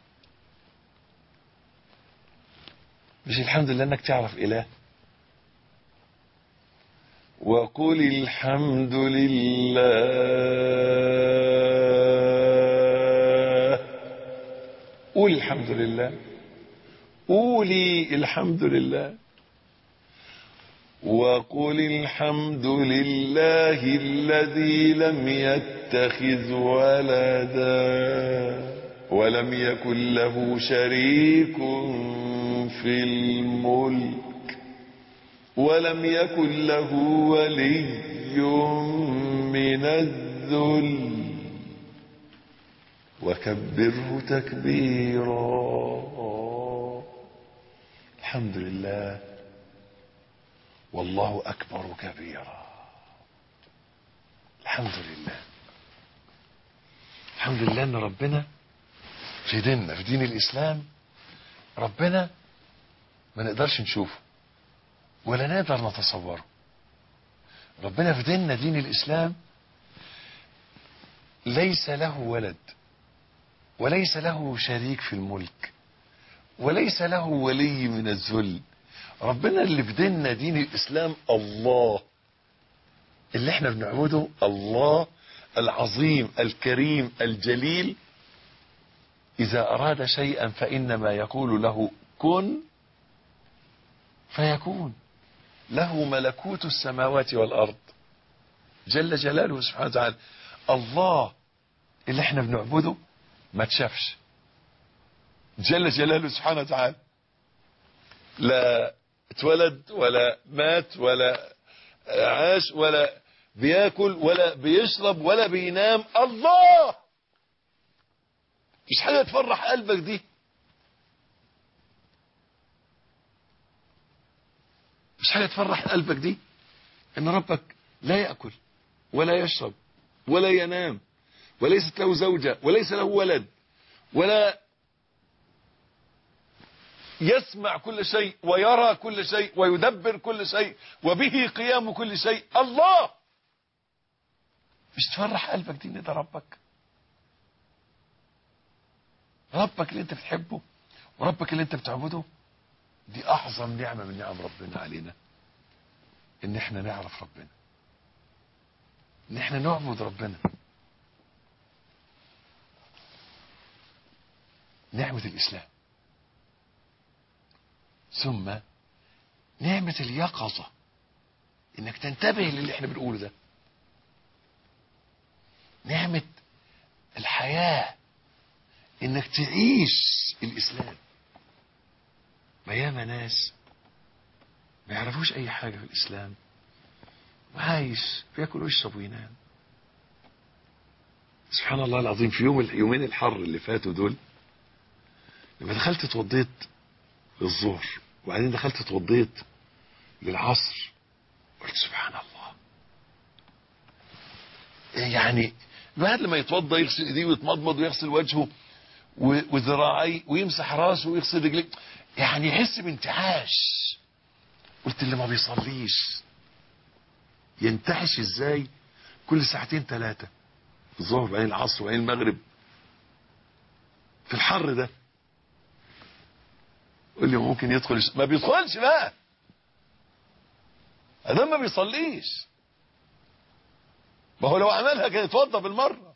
Speaker 4: مش الحمد لله انك تعرف اله؟ وقل الحمد لله. قول الحمد لله، قولي الحمد لله. وقل الحمد لله الذي لم يتخذ ولدا ولم يكن له شريك في الملك ولم يكن له ولي من الذل وكبره تكبيرا. الحمد لله والله أكبر كبيرا. الحمد لله. الحمد لله ان ربنا في ديننا، في دين الإسلام، ربنا ما نقدرش نشوفه ولا نقدر نتصوره. ربنا في ديننا دين الإسلام ليس له ولد وليس له شريك في الملك وليس له ولي من الذل. ربنا اللي في ديننا دين الإسلام الله اللي احنا بنعبده، الله العظيم الكريم الجليل. إذا أراد شيئا فإنما يقول له كن فيكون. له ملكوت السماوات والأرض جل جلاله سبحانه وتعالى. الله اللي احنا بنعبده ما تشافش جل جلاله سبحانه وتعالى، لا اتولد ولا مات ولا عاش ولا بياكل ولا بيشرب ولا بينام. الله مش حاجة تفرح قلبك دي؟ مش حاجة تفرح قلبك دي ان ربك لا يأكل ولا يشرب ولا ينام وليست له زوجة وليس له ولد ولا يسمع كل شيء ويرى كل شيء ويدبر كل شيء وبه قيام كل شيء. الله مش تفرح قلبك دي ان ده ربك؟ ربك اللي انت بتحبه وربك اللي انت بتعبده، دي اعظم نعمة من نعم ربنا علينا، ان احنا نعرف ربنا، ان احنا نعبد ربنا. نعمة الإسلام، ثم نعمة اليقظة، انك تنتبه للي احنا بنقوله ده. نعمة الحياة، انك تعيش الإسلام. ما ياما ناس ما يعرفوش اي حاجة في الإسلام وعايش بياكل ويشرب وينام. سبحان الله العظيم، في يومين الحر اللي فاتوا دول، لما دخلت اتوضيت للظهر وبعدين دخلت اتوضيت للعصر، قلت سبحان الله. يعني الواحد لما يتوضى يغسل ايديه ويتمضمض ويغسل وجهه وذراعيه ويمسح راسه ويغسل رجليه، يعني يحس بانتعاش. قلت اللي ما بيصليش ينتعش ازاي كل ساعتين ثلاثة، الظهر بعدين العصر وبعدين المغرب في الحر ده؟ قل لي ممكن يدخل ما بيدخلش بقى، ادم ما بيصليش. ما هو لو عملها كان يتوضى بالمرة.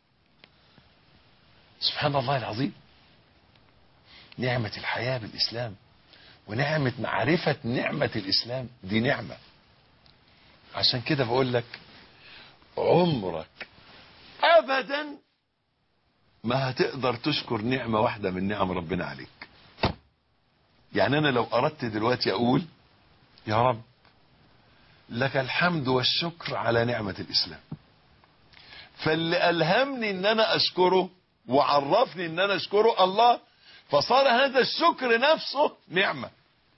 Speaker 4: سبحان الله العظيم. نعمة الحياة بالإسلام ونعمة معرفة نعمة الإسلام، دي نعمة. عشان كده بقول لك عمرك ابدا ما هتقدر تشكر نعمة واحدة من نعم ربنا عليك. يعني انا لو اردت دلوقتي اقول يا رب لك الحمد والشكر على نعمة الاسلام، فاللي الهمني ان انا اشكره وعرفني ان انا اشكره الله، فصار هذا الشكر نفسه نعمة،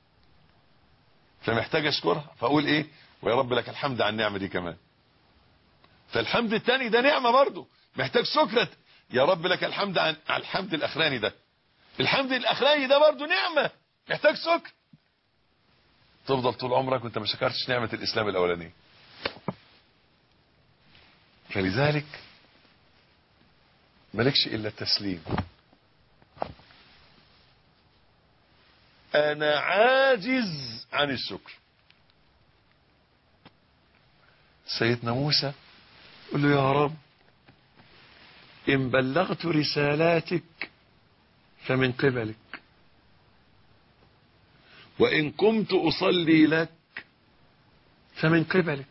Speaker 4: فمحتاج اشكرها، فاقول ايه؟ ويا رب لك الحمد على النعمة دي كمان. فالحمد التاني ده نعمة برضه، محتاج شكر. يا رب لك الحمد على الحمد الاخراني ده، الحمد الاخراني ده برضه نعمة محتاج شكر. تفضل طول عمرك وانت ما شكرتش نعمة الاسلام الاولانية. فلذلك مالكش الا التسليم. انا عاجز عن الشكر. سيدنا موسى قل له يا رب ان بلغت رسالاتك فمن قبلك، وان قمت اصلي لك فمن قبلك،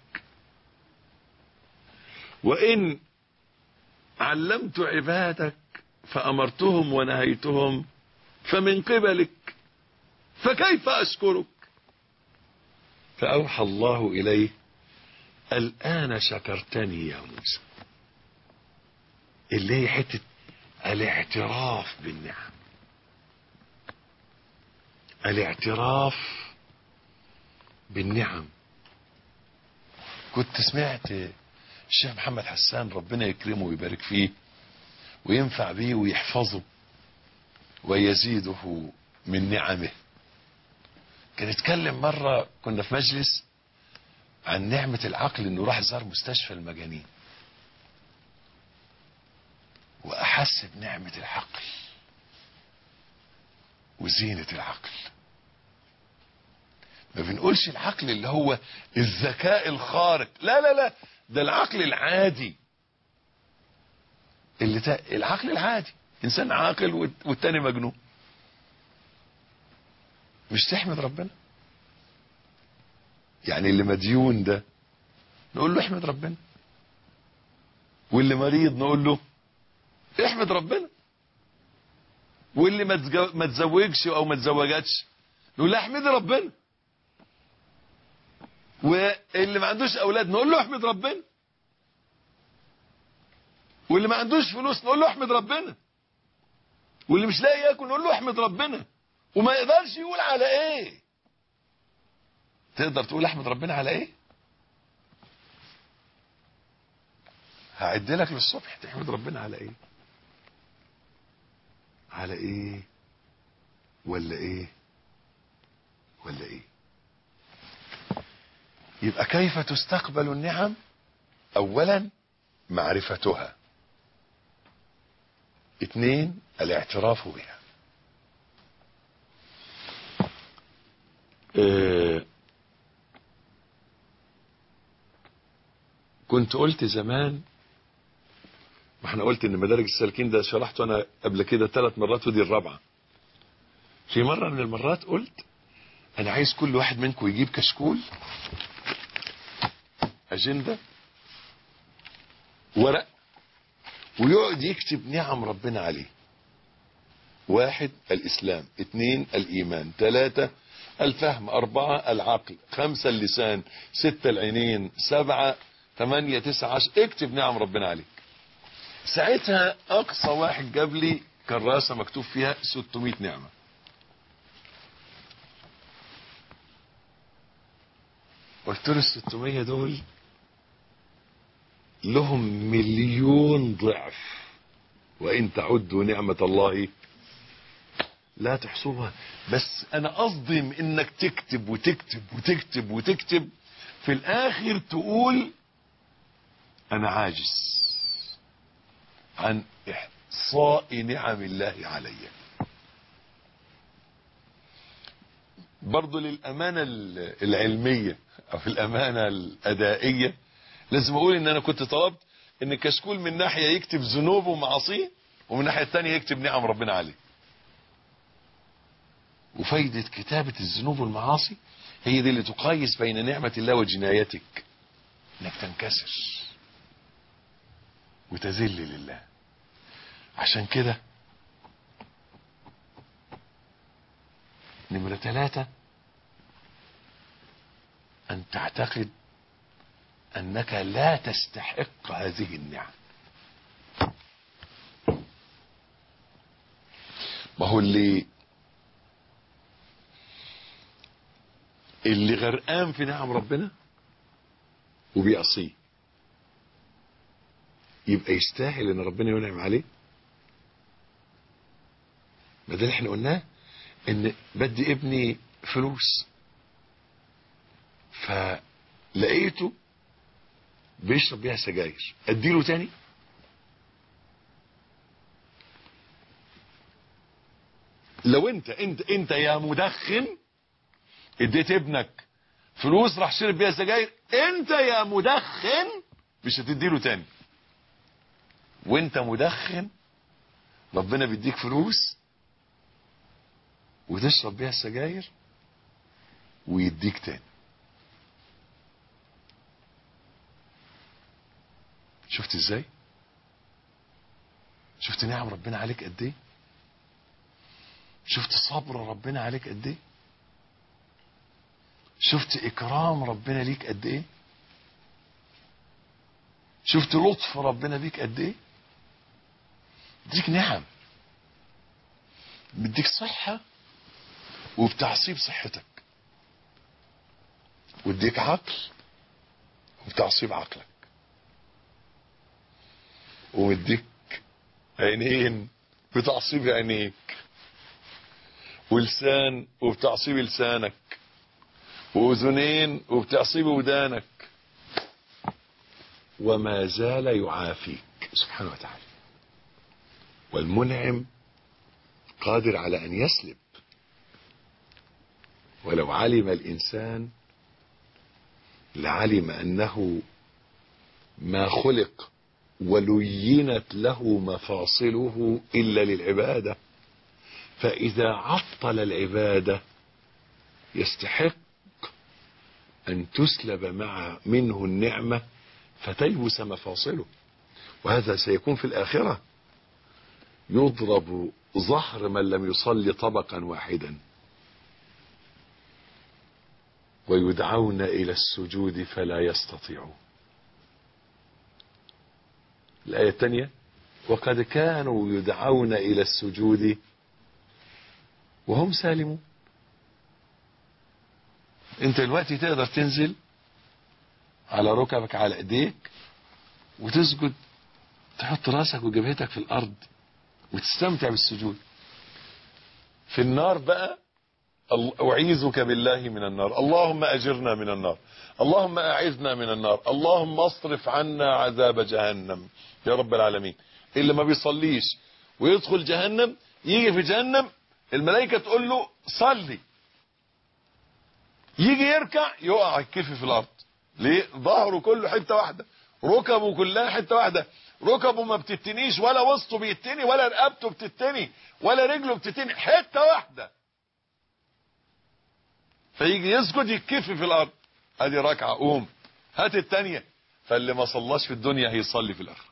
Speaker 4: وان علمت عبادك فامرتهم ونهيتهم فمن قبلك، فكيف اشكرك؟ فاوحى الله اليه الان شكرتني يا موسى، اللي هي حته الاعتراف بالنعم. الاعتراف بالنعم. كنت سمعت الشيخ محمد حسان ربنا يكرمه ويبارك فيه وينفع بيه ويحفظه ويزيده من نعمه، كان يتكلم مرة كنا في مجلس عن نعمة العقل، انه راح زار مستشفى المجانين واحس بنعمة العقل وزينة العقل. ما بنقولش العقل اللي هو الذكاء الخارق، لا لا لا، ده العقل العادي، العقل العادي، انسان عاقل والتاني مجنون. مش تحمد ربنا؟ يعني اللي مديون ده نقول له احمد ربنا، واللي مريض نقول له احمد ربنا، واللي ما تزوجش او ما تزوجتش نقول له احمد ربنا، واللي ما عندوش اولاد نقول له احمد ربنا، واللي ما عندوش فلوس نقول له احمد ربنا، واللي مش لاقي ياكل نقول له احمد ربنا. وما يقدرش يقول على ايه؟ تقدر تقول احمد ربنا على ايه؟ هعد لك للصبح تحمد ربنا على ايه؟ على ايه ولا ايه ولا ايه؟ يبقى كيف تستقبل النعم؟ اولا معرفتها، 2 الاعتراف بها. كنت قلت زمان، ما احنا قلت ان مدارج السالكين ده شرحته انا قبل كده 3 مرات ودي الرابعة. في مرة من المرات قلت انا عايز كل واحد منكم يجيب كشكول، اجندة، ورق، ويقعد يكتب نعم ربنا عليه. 1 الاسلام، 2 الايمان، 3 الفهم، 4 العقل، 5 اللسان، 6 العينين، 7 8 9 10. اكتب نعم ربنا عليك. ساعتها اقصى واحد جاب لي كراسة مكتوب فيها 600 نعمة. قلت له 600 دول لهم 1,000,000 ضعف، وان تعدوا نعمة الله لا تحصوها. بس انا قصدي انك تكتب وتكتب وتكتب وتكتب، في الاخر تقول انا عاجز عن احصاء نعم الله علي. برضو للامانة العلمية او الامانة الادائية لازم اقول ان انا كنت طلبت ان الكشكول من ناحية يكتب ذنوبه ومعاصيه، ومن ناحية التانية يكتب نعم ربنا عليه. وفايدة كتابة الذنوب والمعاصي هي دي اللي تقيس بين نعمة الله وجنايتك، انك تنكسر وتذل لله. عشان كده نمرة 3 أن تعتقد أنك لا تستحق هذه النعم. ما هو اللي غرقان في نعم ربنا وبيعصيه يبقى يستاهل ان ربنا ينعم عليه؟ ما ده اللي احنا قلناه، ان بدي ابني فلوس فلقيته بيشرب بيها سجاير، اديله تاني؟ لو انت يا مدخن اديت ابنك فلوس راح شرب بيها سجاير، انت يا مدخن مش هتديله تاني. وانت مدخن ربنا بيديك فلوس وتشرب بيها السجاير ويديك تاني. شفت ازاي؟ شفت نعم ربنا عليك قد ايه؟ شفت صبر ربنا عليك قد ايه؟ شفت اكرام ربنا ليك قد ايه؟ شفت لطف ربنا بيك قد ايه؟ بيديك نعم، بيديك صحة وبتعصيب صحتك، ويديك عقل وبتعصيب عقلك، ومديك عينين بتعصيب عينيك، ولسان وبتعصيب لسانك، وأذنين وبتعصيب ودانك، وما زال يعافيك سبحانه وتعالى. والمنعم قادر على أن يسلب، ولو علم الإنسان لعلم أنه ما خلق ولينت له مفاصله إلا للعبادة، فإذا عطل العبادة يستحق أن تسلب منه النعمة فتيبس مفاصله. وهذا سيكون في الآخرة. يضرب ظهر من لم يصلي طبقا واحدا ويدعون إلى السجود فلا يستطيعون. الآية الثانية: وقد كانوا يدعون إلى السجود وهم سالمون. انت دلوقتي تقدر تنزل على ركبك على ايديك وتسجد، تحط راسك وجبهتك في الارض وتستمتع بالسجود. في النار بقى: أعيذك بالله من النار، اللهم أجرنا من النار، اللهم أعذنا من النار، اللهم اصرف عنا عذاب جهنم يا رب العالمين. اللي ما بيصليش ويدخل جهنم، يجي في جهنم الملائكة تقول له صلي، يجي يركع يقع الكف في الأرض. ليه؟ ظهره كله حتة واحدة، ركبه كلها حتة واحدة، ركبه ما بتتنيش، ولا وسطه بيتني، ولا رقبته بتتني، ولا رجله بتتني، حتة واحدة. فيجي يسجد يتكف في الارض، ادي ركعه، قوم هات الثانيه. فاللي ما صلاش في الدنيا هيصلي في الاخره.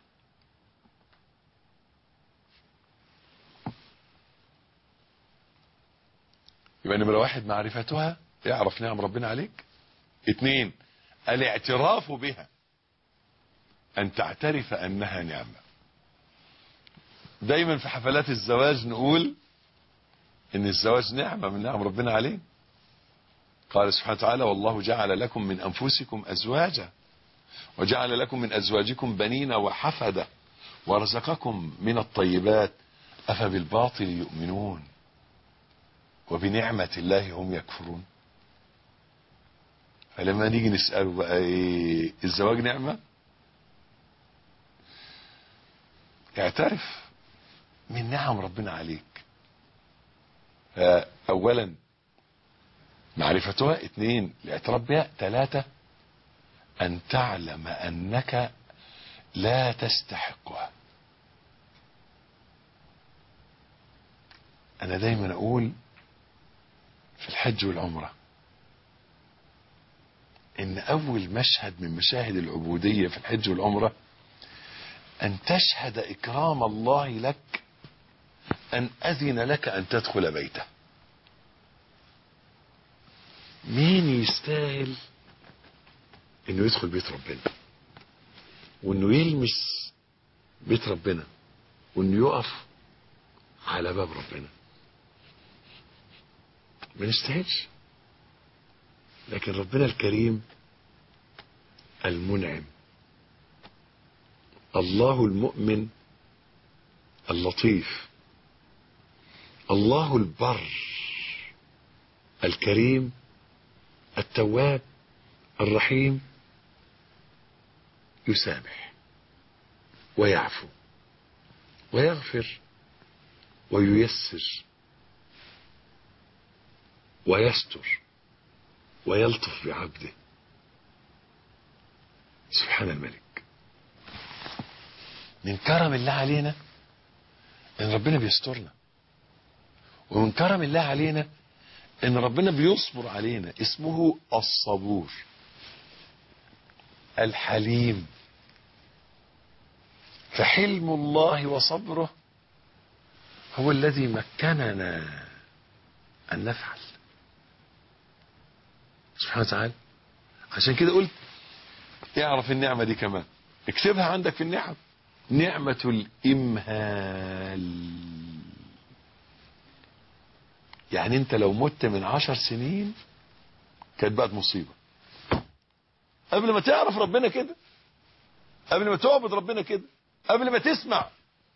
Speaker 4: يبقى نمره 1 معرفتها، اعرف نعم ربنا عليك. 2 الاعتراف بها، ان تعترف انها نعمه. دايما في حفلات الزواج نقول ان الزواج نعمه من نعم ربنا عليك. قال سبحانه وتعالى: والله جعل لكم من أنفسكم أزواجا وجعل لكم من أزواجكم بنين وحفدة ورزقكم من الطيبات أفبالباطل يؤمنون وبنعمة الله هم يكفرون. فلما نيجي نسأله بقى إيه الزواج نعمة، اعترف من نعم ربنا عليك. أولا معرفتها، 2 الاعتراف بها، 3 أن تعلم أنك لا تستحقها. أنا دايما أقول في الحج والعمرة إن أول مشهد من مشاهد العبودية في الحج والعمرة أن تشهد إكرام الله لك أن أذن لك أن تدخل بيته. مين يستاهل إنه يدخل بيت ربنا وإنه يلمس بيت ربنا وإنه يقف على باب ربنا؟ ما نستاهلش. لكن ربنا الكريم المنعم، الله المؤمن اللطيف، الله البر الكريم التواب الرحيم، يسامح ويعفو ويغفر وييسر ويستر ويلطف بعبده. سبحان الملك. من كرم الله علينا ان ربنا بيسترنا، ومن كرم الله علينا ان ربنا بيصبر علينا. اسمه الصبور الحليم. فحلم الله وصبره هو الذي مكننا ان نفعل. سبحانه وتعالى. عشان كده قلت اعرف النعمة دي كمان، اكتبها عندك في النعم، نعمة الإمهال. يعني انت لو مت من 10 سنين كانت بقت مصيبة. قبل ما تعرف ربنا كده، قبل ما تعبد ربنا كده، قبل ما تسمع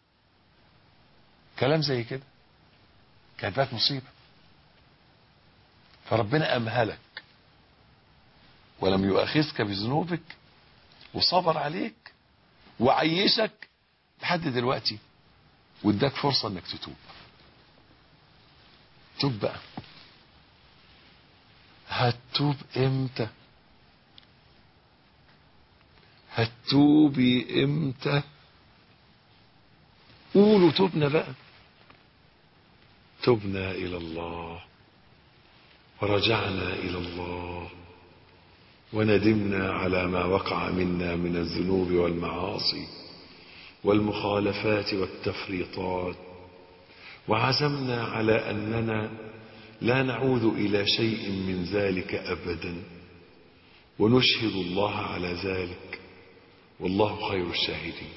Speaker 4: كلام زي كده كانت بقت مصيبة. فربنا أمهلك ولم يؤاخذك بذنوبك وصبر عليك وعيشك لحد دلوقتي واداك فرصة انك تتوب. توب بقى. هتتوب امتى؟ هتتوبي امتى؟ قولوا تبنا بقى. تبنا الى الله ورجعنا الى الله وندمنا على ما وقع منا من الذنوب والمعاصي والمخالفات والتفريطات، وعزمنا على أننا لا نعود إلى شيء من ذلك أبدا، ونشهد الله على ذلك والله خير الشاهدين.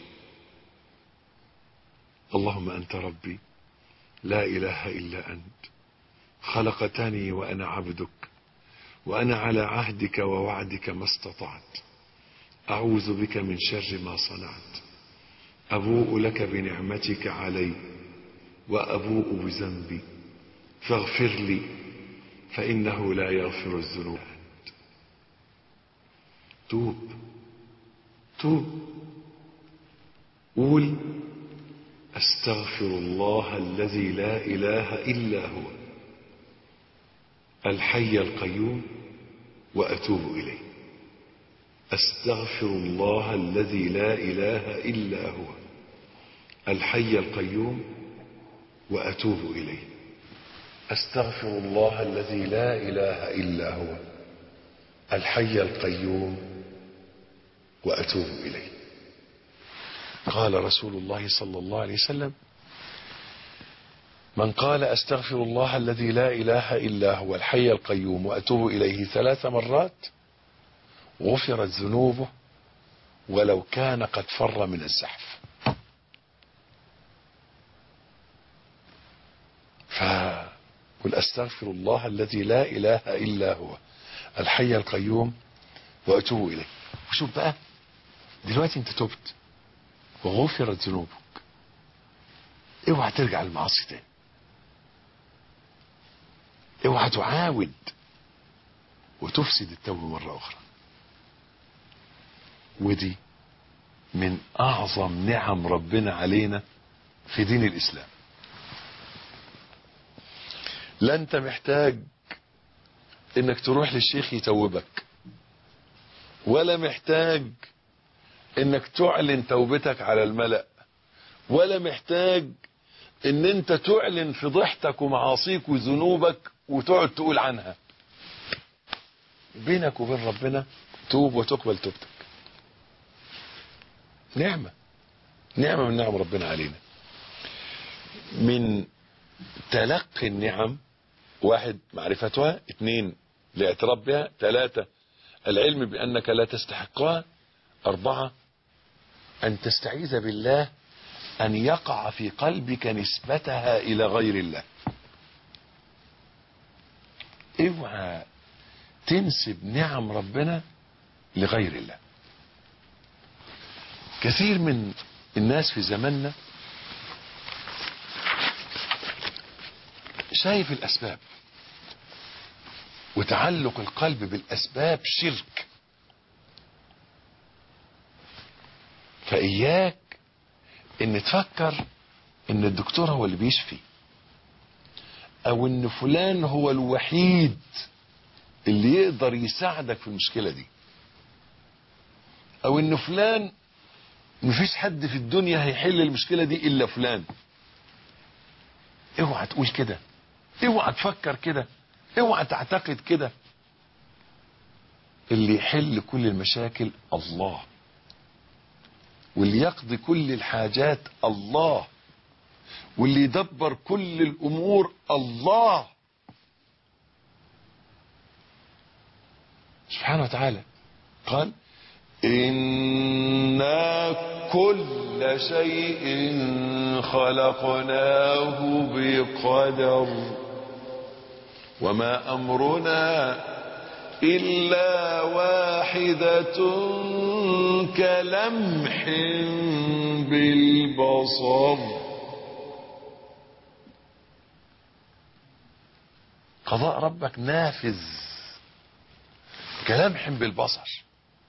Speaker 4: اللهم أنت ربي لا إله إلا أنت، خلقتني وأنا عبدك، وأنا على عهدك ووعدك ما استطعت، أعوذ بك من شر ما صنعت، أبوء لك بنعمتك علي وأبوء بذنبي فاغفر لي فإنه لا يغفر الذنوب إلا أنت. توب توب. قول أستغفر الله الذي لا إله إلا هو الحي القيوم وأتوب إليه. أستغفر الله الذي لا إله إلا هو الحي القيوم وأتوب إليه. أستغفر الله الذي لا إله إلا هو الحي القيوم وأتوب إليه. قال رسول الله صلى الله عليه وسلم: من قال أستغفر الله الذي لا إله إلا هو الحي القيوم وأتوب إليه 3 مرات غفرت ذنوبه ولو كان قد فر من الزحف. فقل أستغفر الله الذي لا إله إلا هو الحي القيوم وأتوب إليه. وشوف بقى دلوقتي انت تبت وغفرت ذنوبك، اوعى ترجع للمعاصي تاني، اوعى تعاود وتفسد التوبة مرة أخرى. ودي من أعظم نعم ربنا علينا في دين الإسلام. لا أنت محتاج إنك تروح للشيخ يتوبك، ولا محتاج إنك تعلن توبتك على الملأ، ولا محتاج إن أنت تعلن فضيحتك ومعاصيك وذنوبك وتقعد تقول عنها. بينك وبين ربنا توب وتقبل توبتك. نعمة نعمة من نعم ربنا علينا. من تلقي النعم: 1 معرفتها، 2 الاعتراف بها، 3 العلم بأنك لا تستحقها، 4 أن تستعيذ بالله أن يقع في قلبك نسبتها إلى غير الله. اوعى تنسب نعم ربنا لغير الله. كثير من الناس في زماننا شايف الأسباب، وتعلق القلب بالأسباب شرك. فإياك ان تفكر ان الدكتور هو اللي بيشفي، او ان فلان هو الوحيد اللي يقدر يساعدك في المشكلة دي، او ان فلان مفيش حد في الدنيا هيحل المشكلة دي الا فلان. اوعى تقول كده، اوعى تفكر كده، اوعى تعتقد كده. اللي يحل كل المشاكل الله، واللي يقضي كل الحاجات الله، واللي يدبر كل الامور الله سبحانه وتعالى. قال: إنا كل شيء خلقناه بقدر وما أمرنا إلا واحدة كلمح بالبصر. قضاء ربك نافذ كلمح بالبصر.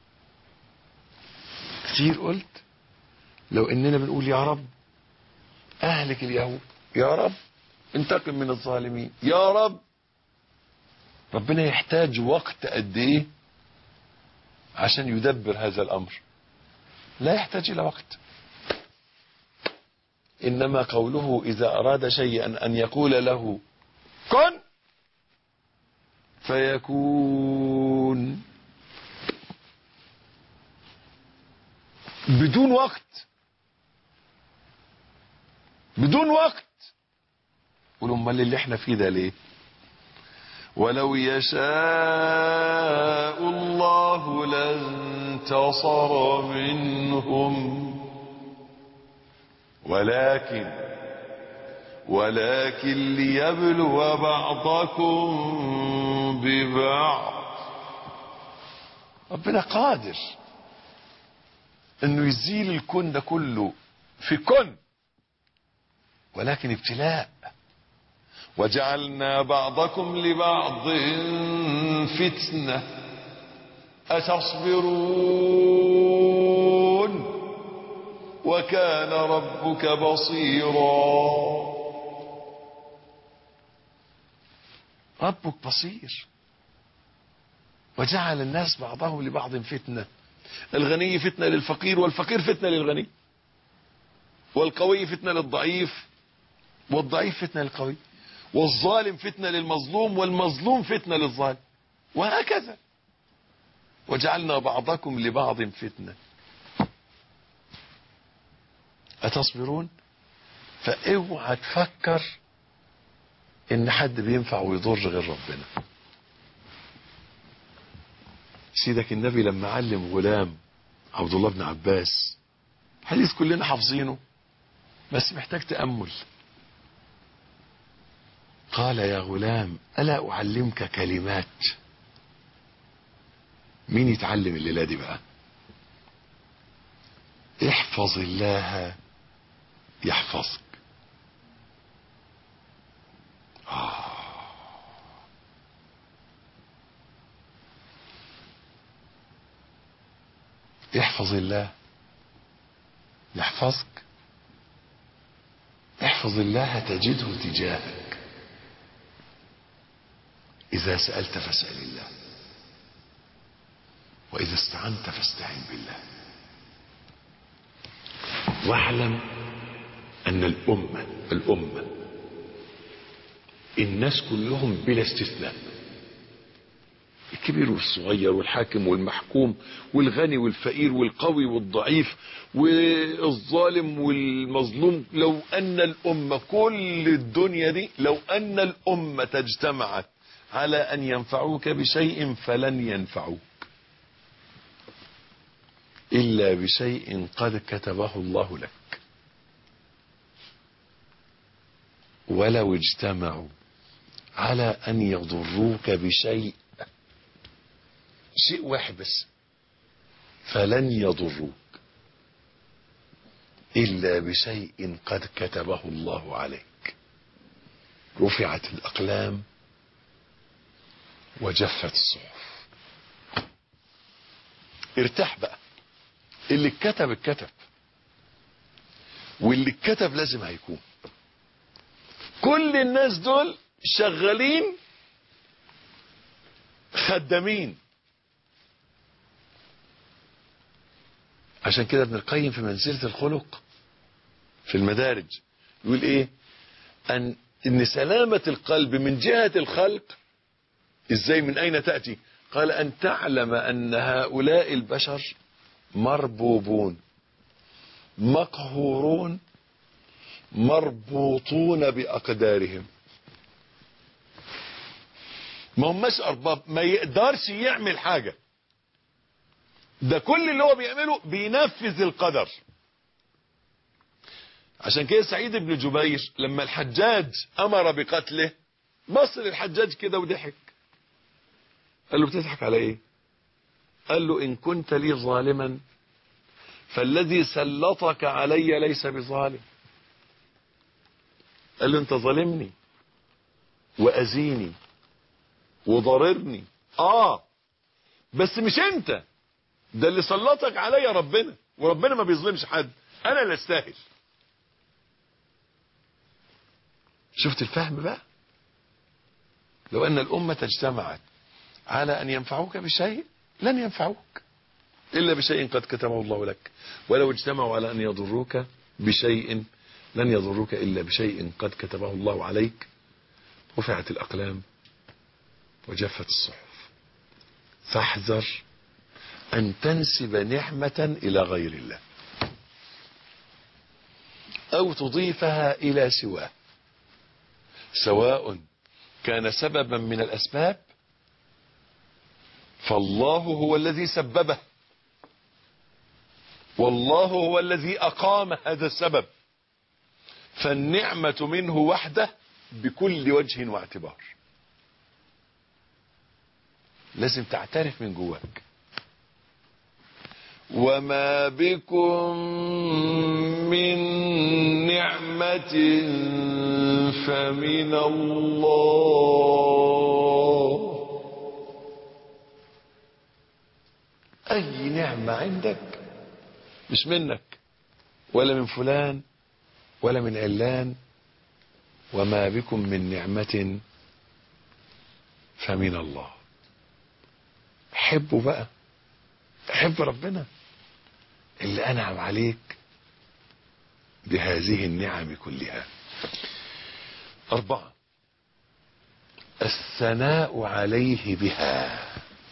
Speaker 4: كتير قلت لو اننا بنقول يا رب اهلك اليهود، يا رب انتقم من الظالمين، يا رب، ربنا يحتاج وقت قد ايه عشان يدبر هذا الامر؟ لا يحتاج الى وقت. انما قوله اذا اراد شيئا ان يقول له كن فيكون، بدون وقت، بدون وقت. قول امال اللي احنا فيه ده ليه؟ ولو يشاء الله لانتصر منهم ولكن ليبلو بعضكم ببعض. ربنا قادر انه يزيل الكون ده كله في كون، ولكن ابتلاء. وجعلنا بعضكم لبعض فتنة أتصبرون وكان ربك بصيرا. ربك بصير. وجعل الناس بعضهم لبعض فتنة، الغني فتنة للفقير، والفقير فتنة للغني، والقوي فتنة للضعيف، والضعيف فتنة للقوي، والظالم فتنة للمظلوم، والمظلوم فتنة للظالم، وهكذا. وجعلنا بعضكم لبعض فتنة أتصبرون. فاوعى تفكر ان حد بينفع ويضر غير ربنا. سيدك النبي لما علم غلام عبد الله بن عباس، حديث كلنا حافظينه بس محتاج تأمل، قال: يا غلام ألا أعلمك كلمات؟ مين يتعلم الليلة دي بقى؟ احفظ الله يحفظك. احفظ الله يحفظك. احفظ الله تجده تجاهك. إذا سألت فاسأل الله، وإذا استعنت فاستعن بالله. واعلم أن الأمة الناس كلهم بلا استثناء الكبير والصغير والحاكم والمحكوم والغني والفقير والقوي والضعيف والظالم والمظلوم. لو أن الأمة، كل الدنيا دي، لو أن الأمة اجتمعت على أن ينفعوك بشيء فلن ينفعوك إلا بشيء قد كتبه الله لك. ولو اجتمعوا على أن يضروك بشيء، شيء واحد بس، فلن يضروك إلا بشيء قد كتبه الله عليك. رفعت الأقلام وجفت الصحف. ارتاح بقى، اللي اتكتب اتكتب، واللي اتكتب لازم هيكون. كل الناس دول شغالين خدامين. عشان كده ابن القيم في منزلة الخلق في المدارج يقول ايه؟ ان سلامة القلب من جهة الخلق ازاي؟ من اين تأتي؟ قال ان تعلم ان هؤلاء البشر مربوبون مقهورون مربوطون بأقدارهم. ما هماش أرباب، ما يقدرش يعمل حاجة، ده كل اللي هو بيعمله بينفذ القدر. عشان كده سعيد بن جبير لما الحجاج أمر بقتله بص للحجاج كده وضحك، قال له بتضحك على ايه؟ قال له إن كنت لي ظالما فالذي سلطك علي ليس بظالم. قال له انت ظالمني وأذيني وضررني، بس مش انت، ده اللي سلطك عليا ربنا، وربنا ما بيظلمش حد، انا اللي استاهل. شفت الفهم بقى؟ لو ان الامة اجتمعت على ان ينفعوك بشيء لن ينفعوك الا بشيء قد كتبه الله لك، ولو اجتمعوا على ان يضروك بشيء لن يضروك الا بشيء قد كتبه الله عليك. رفعت الاقلام وجفت الصحف. فاحذر أن تنسب نعمة إلى غير الله أو تضيفها إلى سواه، سواء كان سببا من الأسباب فالله هو الذي سببه، والله هو الذي أقام هذا السبب، فالنعمة منه وحده بكل وجه واعتبار. لازم تعترف من جواك. وما بكم من نعمة فمن الله. أي نعمة عندك مش منك ولا من فلان ولا من علان. وما بكم من نعمة فمن الله. حبوا بقى، حب ربنا اللي أنعم عليك بهذه النعم كلها. 4 الثناء عليه بها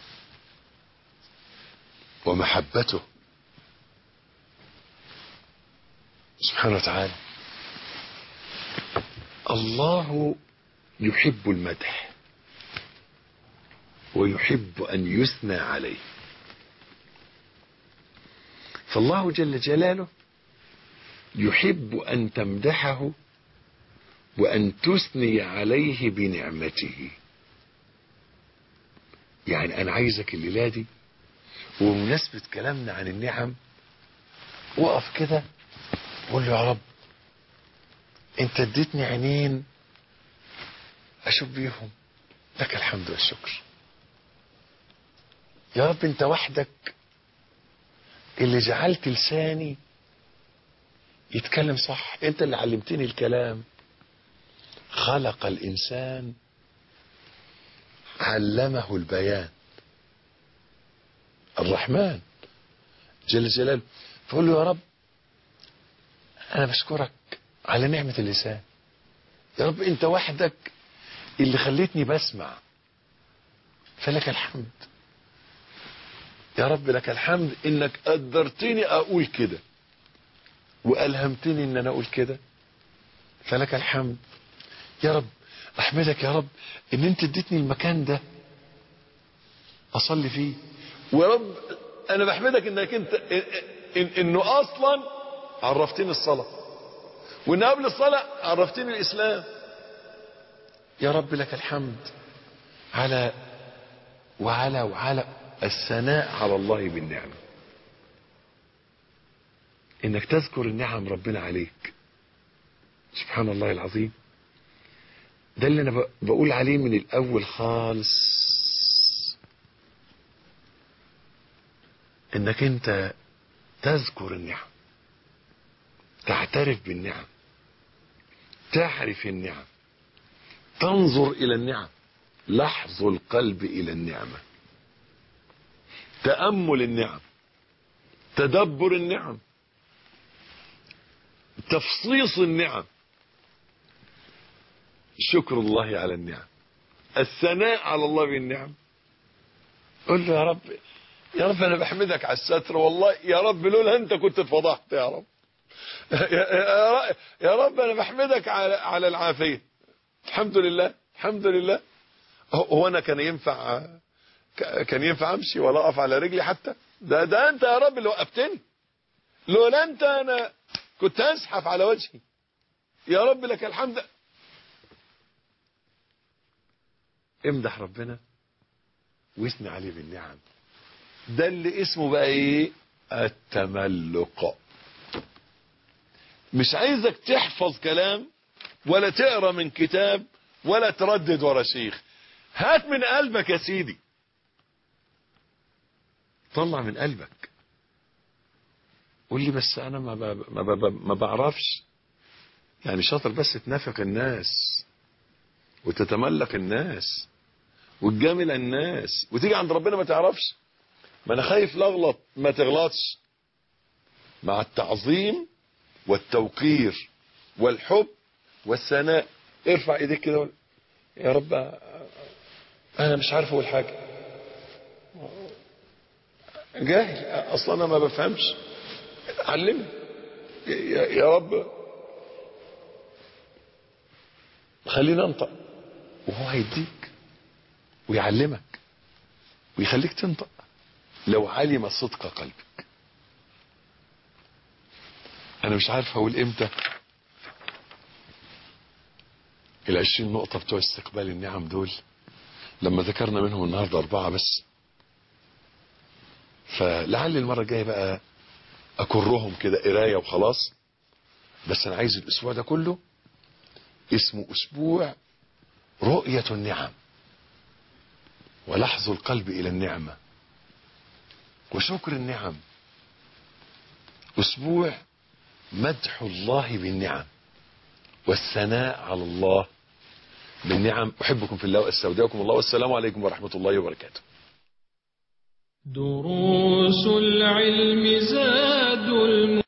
Speaker 4: ومحبته سبحانه وتعالى. الله يحب المدح ويحب أن يثنى عليه، فالله جل جلاله يحب أن تمدحه وأن تثني عليه بنعمته. يعني أنا عايزك الليلة دي وبمناسبة كلامنا عن النعم وقف كده وقول له يا رب انت اديتني عينين اشوف بيهم، لك الحمد والشكر. يا رب انت وحدك اللي جعلت لساني يتكلم صح، انت اللي علمتني الكلام. خلق الانسان علمه البيان الرحمن جل جلاله. فقول له يا رب انا بشكرك على نعمة اللسان. يا رب انت وحدك اللي خليتني بسمع، فلك الحمد يا رب، لك الحمد انك قدرتني اقول كده والهمتني ان انا اقول كده، فلك الحمد يا رب. احمدك يا رب ان انت اديتني المكان ده اصلي فيه، ويا رب انا بحمدك انك انت انه اصلا عرفتني الصلاة، وان قبل الصلاة عرفتني الاسلام. يا رب لك الحمد على الثناء على الله بالنعمة، انك تذكر النعم ربنا عليك. سبحان الله العظيم. ده اللي انا بقول عليه من الاول خالص، انك انت تذكر النعم، تعترف بالنعم، تعرف النعم، تنظر الى النعم، لحظ القلب الى النعمة، تأمل النعم، تدبر النعم، تفصيص النعم، شكر الله على النعم، الثناء على الله بالنعم. قل له يا رب انا بحمدك على الستر، والله يا رب لولا انت كنت اتفضحت يا رب. يا رب انا بحمدك على العافية، الحمد لله الحمد لله. هو انا كان ينفع امشي ولا اقف على رجلي حتى؟ ده انت يا رب اللي وقفتني، لولا انت انا كنت ازحف على وجهي. يا رب لك الحمد. امدح ربنا واثني عليه بالنعم. ده اللي اسمه بقى ايه؟ التملق. مش عايزك تحفظ كلام ولا تقرا من كتاب ولا تردد ورا شيخ، هات من قلبك يا سيدي، طلع من قلبك. قول لي بس انا ما بعرفش. يعني شاطر بس تنافق الناس وتتملق الناس وتجامل الناس وتيجي عند ربنا ما تعرفش. ما انا خايف لا ما تغلطش. مع التعظيم والتوقير والحب والثناء ارفع ايديك كده يا رب انا مش عارف اقول حاجه، جاهل اصلا انا ما بفهمش، علمني يا رب، خلينا انطق. وهو هيديك ويعلمك ويخليك تنطق لو علم صدق قلبك. انا مش عارف هقول امتى ال20 نقطة بتوع استقبال النعم دول، لما ذكرنا منهم النهاردة 4 بس، فلعل المرة الجاية بقى اكرهم كده قراية وخلاص. بس انا عايز الاسبوع ده كله اسمه اسبوع رؤية النعم ولحظ القلب الى النعمة وشكر النعم، اسبوع مدح الله بالنعم والثناء على الله بالنعم. احبكم في الله واستودعكم الله، والسلام عليكم ورحمة الله وبركاته.
Speaker 3: دروس العلم زاد